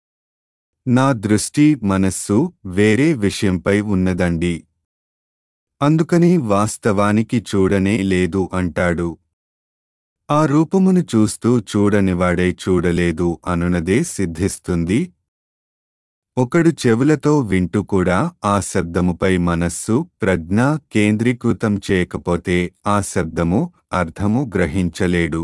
నా దృష్టి మనస్సు వేరే విషయంపై ఉన్నదండి, అందుకని వాస్తవానికి చూడనే లేదు అంటాడు. ఆ రూపమును చూస్తూ చూడనివాడై చూడలేదు అనునదే సిద్ధిస్తుంది. ఒకడు చెవులతో వింటూ కూడా ఆ శబ్దముపై మనస్సు ప్రజ్ఞ కేంద్రీకృతం చేయకపోతే ఆ శబ్దము అర్థము గ్రహించలేడు.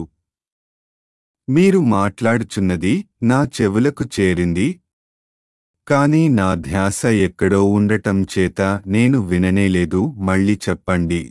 మీరు మాట్లాడుచున్నది నా చెవులకు చేరింది, కాని నా ధ్యాస ఎక్కడో ఉండటం చేత నేను విననేలేదు, మళ్ళీ చెప్పండి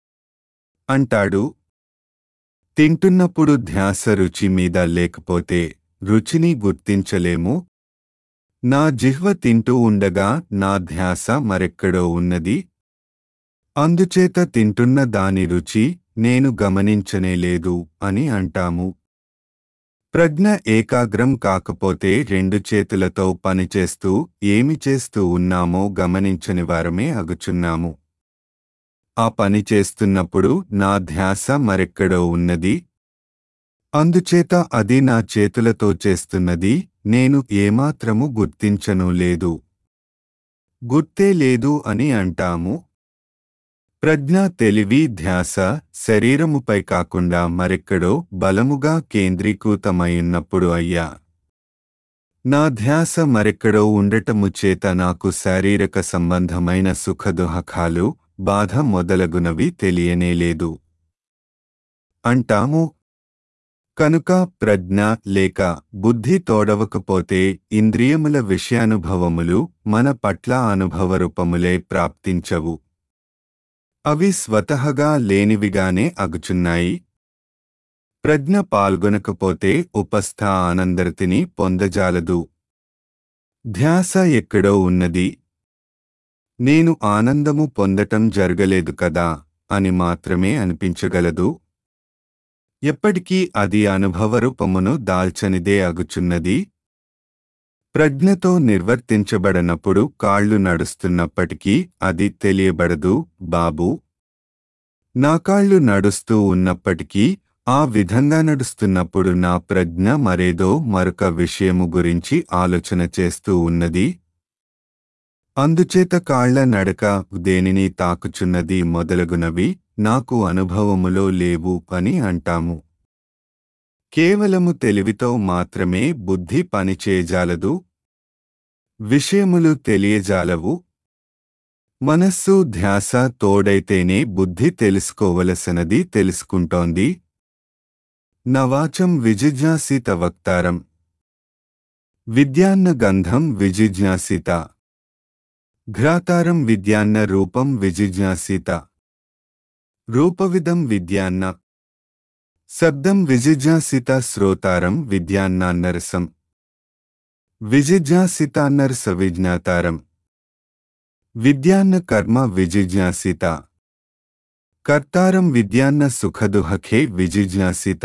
అంటాడు. తింటున్నప్పుడు ధ్యాస రుచి మీద లేకపోతే రుచిని గుర్తించలేము. నా జిహ్వ తింటూ ఉండగా నా ధ్యాస మరెక్కడో ఉన్నది, అందుచేత తింటున్న దాని రుచి నేను గమనించనేలేదు అని అంటాము. ప్రజ్ఞ ఏకాగ్రం కాకపోతే రెండు చేతులతో పనిచేస్తూ ఏమి చేస్తూ ఉన్నామో గమనించని వారమే అగుచున్నాము. ఆ పని చేస్తున్నప్పుడు నా ధ్యాస మరెక్కడో ఉన్నది, అందుచేత అది నా చేతులతో చేస్తున్నది నేను ఏమాత్రము గుర్తించను లేదు, గుర్తే లేదు అని అంటాము. ప్రజ్ఞ తెలివి ధ్యాస శరీరముపై కాకుండా మరెక్కడో బలముగా కేంద్రీకృతమైయున్నప్పుడు అయ్యా నా ధ్యాస మరెక్కడో ఉండటము చేత నాకు శారీరక సంబంధమైన సుఖదుఃఖాలు బాధ మొదలగునవి తెలియనేలేదు అంటాము. కనుక ప్రజ్ఞ లేక బుద్ధి తోడవకపోతే ఇంద్రియముల విషయానుభవములు మన పట్ల అనుభవరూపములే ప్రాప్తించవు, అవి స్వతహగా లేనివిగానే అగుచున్నాయి. ప్రజ్ఞ పాల్గొనకపోతే ఉపస్థ ఆనందరతిని పొందజాలదు. ధ్యాస ఎక్కడో ఉన్నది, నేను ఆనందము పొందటం జరగలేదు కదా అని మాత్రమే అనిపించగలదు. ఎప్పటికీ అది అనుభవరూపమును దాల్చనిదే అగుచున్నది. ప్రజ్ఞతో నిర్వర్తించబడనప్పుడు కాళ్ళు నడుస్తున్నప్పటికీ అది తెలియబడదు. బాబూ, నా కాళ్ళు నడుస్తూ ఉన్నప్పటికీ ఆ విధంగా నడుస్తున్నప్పుడు నా ప్రజ్ఞ మరేదో మరొక విషయము గురించి ఆలోచన చేస్తూ ఉన్నది. అందుచేత కాళ్ల నడక దేనిని తాకుచున్నది మొదలగునవి నాకు అనుభవములో లేవు అని అంటాము. కేవలము తెలివితో మాత్రమే బుద్ధి పనిచేయజాలదు. విషయములు తెలియజాలవు. మనస్సు ధ్యాస తోడైతేనే బుద్ధి తెలుసుకోవలసినది తెలుసుకుంటోంది. నవాచం విజిజ్ఞాసిత వక్తారం విద్యాన్న గంధం విజిజ్ఞాసిత ఘ్రాతారం విద్యాన్న రూపం విజిజ్ఞాసిత రూపవిదం విద్యాన్న శబ్దం విజిజ్ఞాసిత శ్రోతారం విద్యాన్నాన్నరసం విజిజ్ఞాసితాన్నరస విజ్ఞాతారం విద్యాన్న కర్మ విజిజ్ఞాసిత కర్తారం విద్యాన్న సుఖదుఃఖే విజిజ్ఞాసిత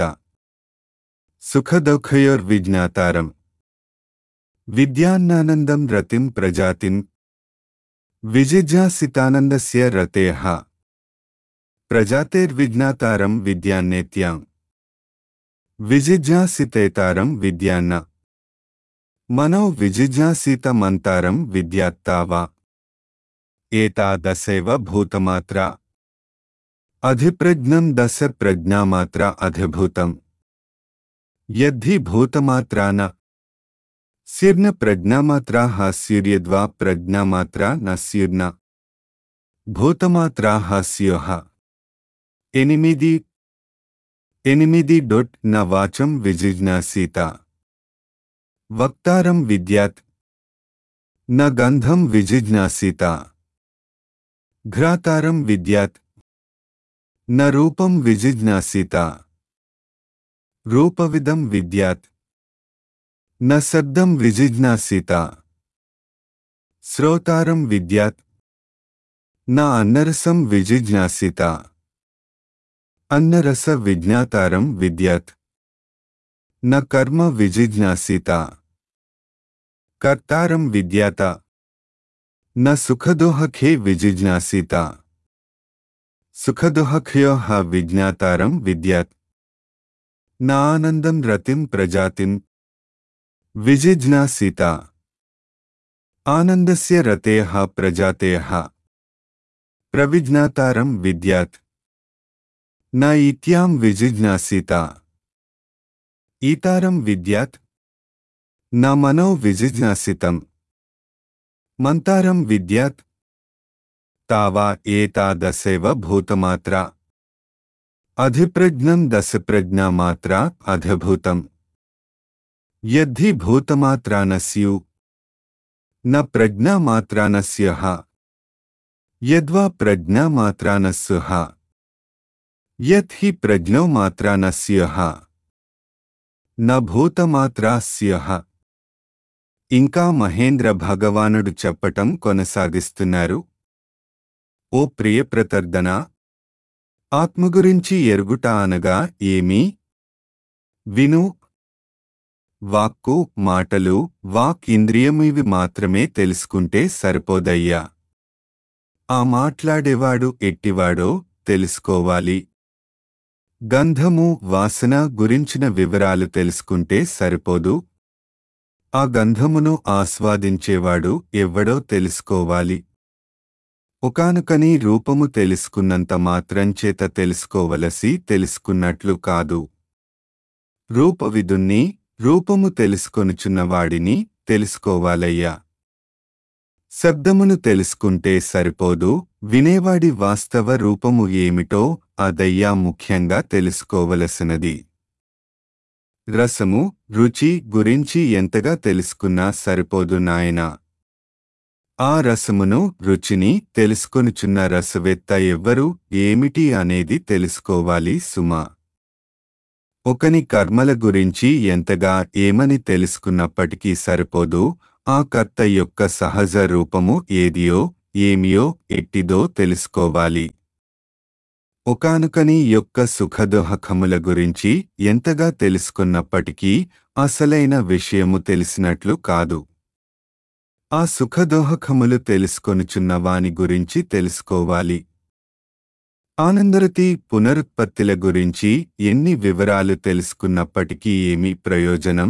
సుఖదుఃఖయోర్విజ్ఞాతారం విద్యాన్నానందం రతిం ప్రజాతిం విజిజ్ఞాసితానందస్య రతేః ప్రజాతేర్విజ్ఞాతారం విద్యాన్నేత్యాం విజిజ్ఞాసితేతారం విద్యాన్న మనో విజిజ్ఞాసితమంతారం విద్యాత్తావా ఏతాదశైవ భూతమాత్ర అధిప్రజ్ఞం దశ ప్రజ్ఞామాత్ర అధిభూతం యద్ధి భూతమాత్రాన స్యుర్న ప్రజ్ఞామాత్రాః స్యుర్యద్వా ప్రజ్ఞామాత్రా న స్యుర్న భూతమాత్రాః స్యుః. ఎనిమిది ఎనిమిది డొట్ న వాచం విజిజ్ఞాసీత వక్తారం విద్యాత్ న గంధం విజిజ్ఞాసీత ఘ్రాతారం విద్యాత్ న రూపం విజిజ్ఞాసీత రూపవిదం విద్యాత్ న శబ్దం విజిజ్ఞాసీత శ్రోతారం విద్యాత్ న అన్నరసం విజిజ్ఞాసీత అన్నరస విజ్ఞాతారం విద్యాత్ న కర్మ విజిజ్ఞాసీత కర్తారం విద్యాత న సుఖదుఃఖే విజిజ్ఞాసీత సుఖదుఃఖయోః విజ్ఞాతారం విద్యాత్ న ఆనందం రతిం ప్రజాతిం విజిజ్ఞాసీత ఆనందస్య రతేః ప్రజాతేః ప్రవిజ్ఞాతారం విద్యాత్ న ఇత్యాం విజిజ్ఞాసీత ఈతారం విద్యాత్ న మనో విజిజ్ఞాసితం మంతారం విద్యాత్ తావా ఏతాదశైవ భూతమాత్ర అధిప్రజ్ఞం దశప్రజ్ఞామాత్ర అధిభూతం యద్ధి భూతమాత్రాన స్యు న ప్రజ్ఞామాత్రాన స్యుః యద్వా ప్రజ్ఞామాత్రాన స్యుః యత్ హి ప్రజ్ఞో మాత్రాన స్యుః న భూతమాత్రా స్యుః. ఇంకా మహేంద్ర భగవానుడు చెప్పటం కొనసాగిస్తున్నారు. ఓ ప్రియప్రతర్దన, ఆత్మ గురించి ఎరుగుట అనగా ఏమి? విను. వాక్కు, మాటలు, వాక్ ఇంద్రియమివి మాత్రమే తెలుసుకుంటే సరిపోదయ్యా. ఆ మాట్లాడేవాడు ఎట్టివాడో తెలుసుకోవాలి. గంధము, వాసన గురించిన వివరాలు తెలుసుకుంటే సరిపోదు. ఆ గంధమును ఆస్వాదించేవాడు ఎవ్వడో తెలుసుకోవాలి. ఒకానొకని రూపము తెలుసుకున్నంత మాత్రంచేత తెలుసుకోవలసి తెలుసుకున్నట్లు కాదు. రూపవిదుణ్ణి, రూపము తెలుసుకొనుచున్నవాడిని తెలుసుకోవాలయ్యా. శబ్దమును తెలుసుకుంటే సరిపోదు, వినేవాడి వాస్తవ రూపము ఏమిటో అదయ్యా ముఖ్యంగా తెలుసుకోవలసినది. రసము, రుచి గురించి ఎంతగా తెలుసుకున్నా సరిపోదు నాయనా. ఆ రసమును, రుచిని తెలుసుకొనుచున్న రసవేత్త ఎవ్వరు, ఏమిటి అనేది తెలుసుకోవాలి సుమా. ఒకని కర్మల గురించి ఎంతగా ఏమని తెలుసుకున్నప్పటికీ సరిపోదు, ఆ కర్త యొక్క సహజ రూపము ఏదియో, ఏమియో, ఎట్టిదో తెలుసుకోవాలి. ఒకానొకని యొక్క సుఖదుహకముల గురించి ఎంతగా తెలుసుకున్నప్పటికీ అసలైన విషయము తెలిసినట్లు కాదు. ఆ సుఖదోహకములు తెలుసుకొనుచున్న వాని గురించి తెలుసుకోవాలి. ఆనందరతి పునరుత్పత్తిల గురించి ఎన్ని వివరాలు తెలుసుకున్నప్పటికీ ఏమీ ప్రయోజనం?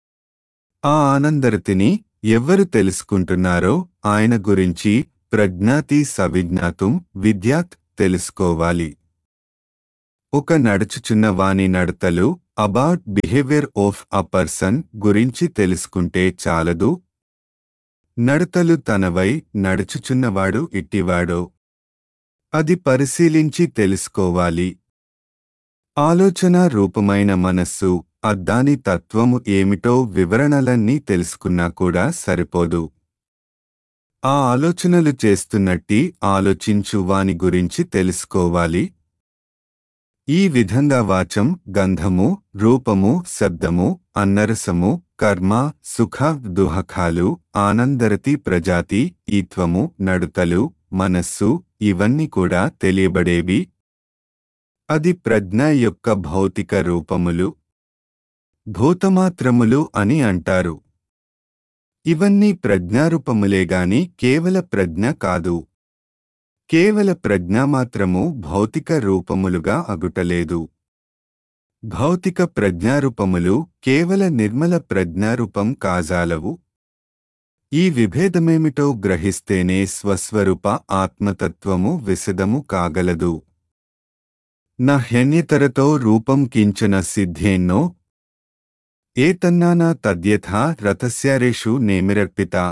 ఆ ఆనందరతిని ఎవ్వరు తెలుసుకుంటున్నారో ఆయన గురించి ప్రజ్ఞాతి సవిజ్ఞాతుం విద్యాత్ తెలుసుకోవాలి. ఒక నడుచుచున్న వాని నడతలు about behaviour of a person గురించి తెలుసుకుంటే చాలదు. నడతలు తనవై నడుచుచున్నవాడు ఇట్టివాడో అది పరిశీలించి తెలుసుకోవాలి. ఆలోచన రూపమైన మనస్సు అద్దాని తత్వము ఏమిటో వివరణలన్నీ తెలుసుకున్నా కూడా సరిపోదు. ఆ ఆలోచనలు చేస్తున్నట్టి ఆలోచించు వాని గురించి తెలుసుకోవాలి. ఈ విధంగా వాచం, గంధము, రూపము, శబ్దము, అన్నరసము, కర్మ, సుఖ దుహకాలు, ఆనందరతి ప్రజాతి, ఈత్వము, నడుతలు, మనస్సు ఇవన్నీ కూడా తెలియబడేవి. అది ప్రజ్ఞ యొక్క భౌతిక రూపములు, భూతమాత్రములు అని అంటారు. ఇవన్నీ ప్రజ్ఞారూపములేగాని కేవల ప్రజ్ఞ కాదు. కేవల ప్రజ్ఞామాత్రము భౌతిక రూపములుగా అగుటలేదు. భౌతిక ప్రజ్ఞారూపములు కేవల నిర్మల ప్రజ్ఞారూపం కాజాలవు. ఈ విభేదమేమిటో గ్రహిస్తేనే స్వస్వరూప ఆత్మతత్వము విశదము కాగలదు. న హ్యన్యతరతో రూపం కించన సిద్ధ్యేన్నో ఏతన్నానా తద్యథా రథస్యారేషు నేమిరర్పితా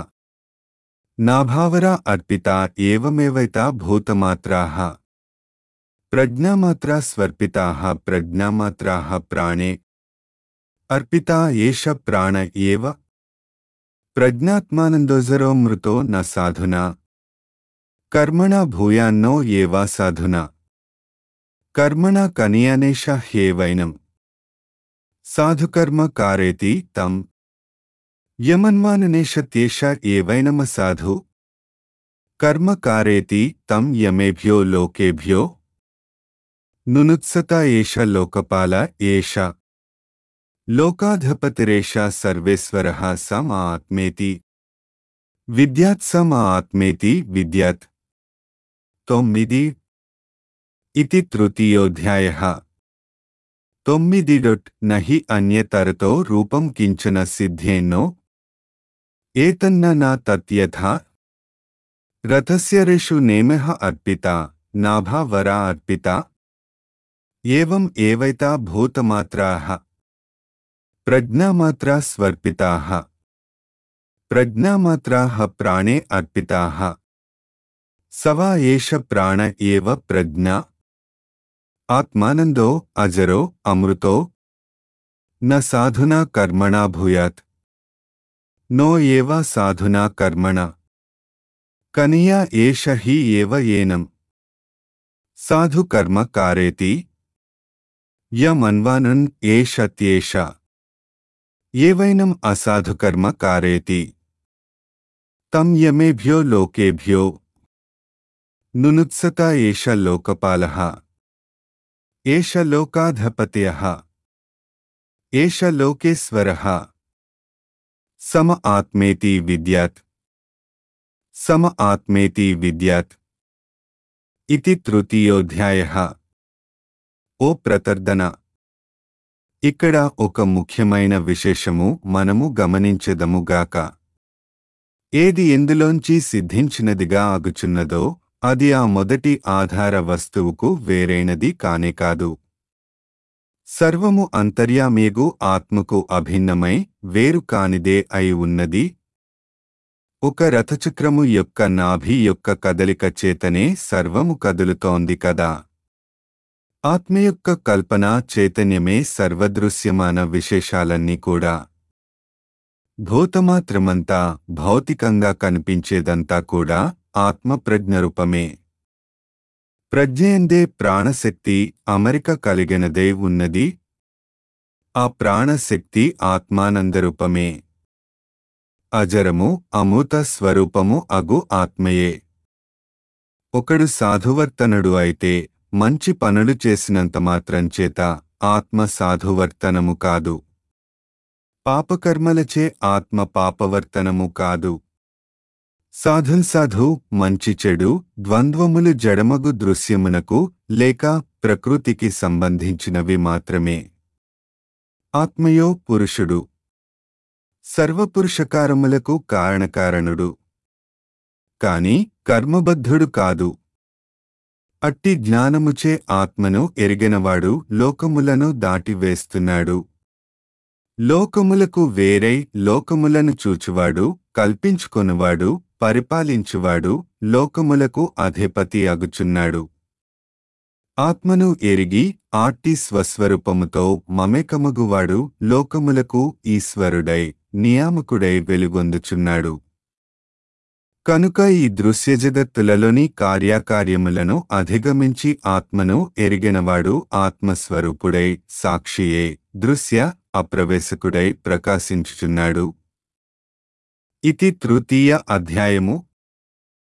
నాభావరా అర్పితా ఏవమేవైతా భూతమాత్రాః ప్రజ్ఞామాత్రా స్వర్పితాః ప్రజ్ఞామాత్రాః ప్రాణే అర్పితా ఏష ప్రాణ ఏవ ప్రజ్ఞాత్మానందోజరో మృతో న సాధునా కర్మణా భూయాన్నో ఏవా సాధునా కర్మణా కనీయనేష హ్యేవైనం సాధుకర్మ కారేతి తం యమన్వాననేషత్యేష ఏవైనమ సాధు కర్మ కారేతి తం యమేభ్యో లోకేభ్యో నునుత్సత ఏష లోకపాల ఏష లోకాధిపతిరేష సర్వేశ్వరః స మా ఆత్మేతి విద్యాత్ స మా ఆత్మేతి విద్యాత్. తొమ్మిది ఇతి తృతీయోధ్యాయః. తొమ్మిది డొట్ నహి అన్యతరతో రూపం కించన సిద్ధ్యేన్నో ఏతన్న నా తత్యథా రథస్యరేషు నేమః అర్పితా నాభా వరా అర్పితా ఏవం ఏవైతా భూతమాత్రాః ప్రజ్ఞామాత్రా స్వర్పితాః ప్రజ్ఞామాత్రాః ప్రాణే అర్పితాః సవా ఏష ప్రాణ ఏవ ప్రజ్ఞా ఆత్మానందో అజరో అమృతో న సాధునా కర్మణా భూయాత్ నో ఏవ సాధునా కర్మణ కనియా ఏష హి ఏవ ఏనం సాధు కర్మ కారేతి యమన్వానన్ ఏషత్యేష ఏవైనం అసాధుకర్మ కారేతి తం యమేభ్యో లోకేభ్యో నునుత్సత ఏష లోకపాలః ఏష లోకాధిపత్యః ఏష లోకేశ్వరః సమ ఆత్మేతి విద్యాత్ సమ ఆత్మేతి విద్యాత్. ఇతి తృతీయోధ్యాయః. ఓ ప్రతర్దన, ఇక్కడ ఒక ముఖ్యమైన విశేషము మనము గమనించెదముగాక. ఏది ఎందులోంచి సిద్ధించినదిగా అగుచున్నదో అది ఆ మొదటి ఆధార వస్తువుకు వేరైనది కానే కాదు. సర్వము అంతర్యామేగు ఆత్మకు అభిన్నమై వేరు కానిదే అయి ఉన్నది. ఒక రథచక్రము యొక్క నాభి యొక్క కదలిక చేతనే సర్వము కదులుతోంది కదా. ఆత్మ యొక్క కల్పనా చైతన్యమే సర్వదృశ్యమాన విశేషాలన్నీ కూడా. భూతమాత్రమంతా భౌతికంగా కనిపించేదంతా కూడా ఆత్మ ప్రజ్ఞరూపమే. ప్రజ్ఞయందే ప్రాణశక్తి అమరిక కలిగినదే ఉన్నది. ఆ ప్రాణశక్తి ఆత్మానందరూపమే. అజరము అమృత స్వరూపము అగు ఆత్మయే. ఒకడు సాధువర్తనుడు అయితే మంచి పనులు చేసినంత మాత్రం చేత ఆత్మ సాధువర్తనము కాదు. పాపకర్మలచే ఆత్మ పాపవర్తనము కాదు. సాధుల్సాధు మంచి చెడు ద్వంద్వములు జడమగు దృశ్యమునకు లేక ప్రకృతికి సంబంధించినవి మాత్రమే. ఆత్మయో పురుషుడు, సర్వపురుషకారములకు కారణకారణుడు, కాని కర్మబద్ధుడు కాదు. అట్టి జ్ఞానముచే ఆత్మను ఎరిగినవాడు లోకములను దాటివేస్తున్నాడు. లోకములకు వేరై లోకములను చూచువాడు, కల్పించుకొనువాడు, పరిపాలించువాడు లోకములకు అధిపతి అగుచున్నాడు. ఆత్మను ఎరిగి ఆట్టి స్వస్వరూపముతో మమేకమగువాడు లోకములకు ఈశ్వరుడై నియామకుడై వెలుగొందుచున్నాడు. కనుక ఈ దృశ్యజగత్తులలోని కార్యాకార్యములను అధిగమించి ఆత్మను ఎరిగినవాడు ఆత్మస్వరూపుడై సాక్షియే దృశ్య అప్రవేశకుడై ప్రకాశించుచున్నాడు. ఇతి తృతీయ అధ్యాయము.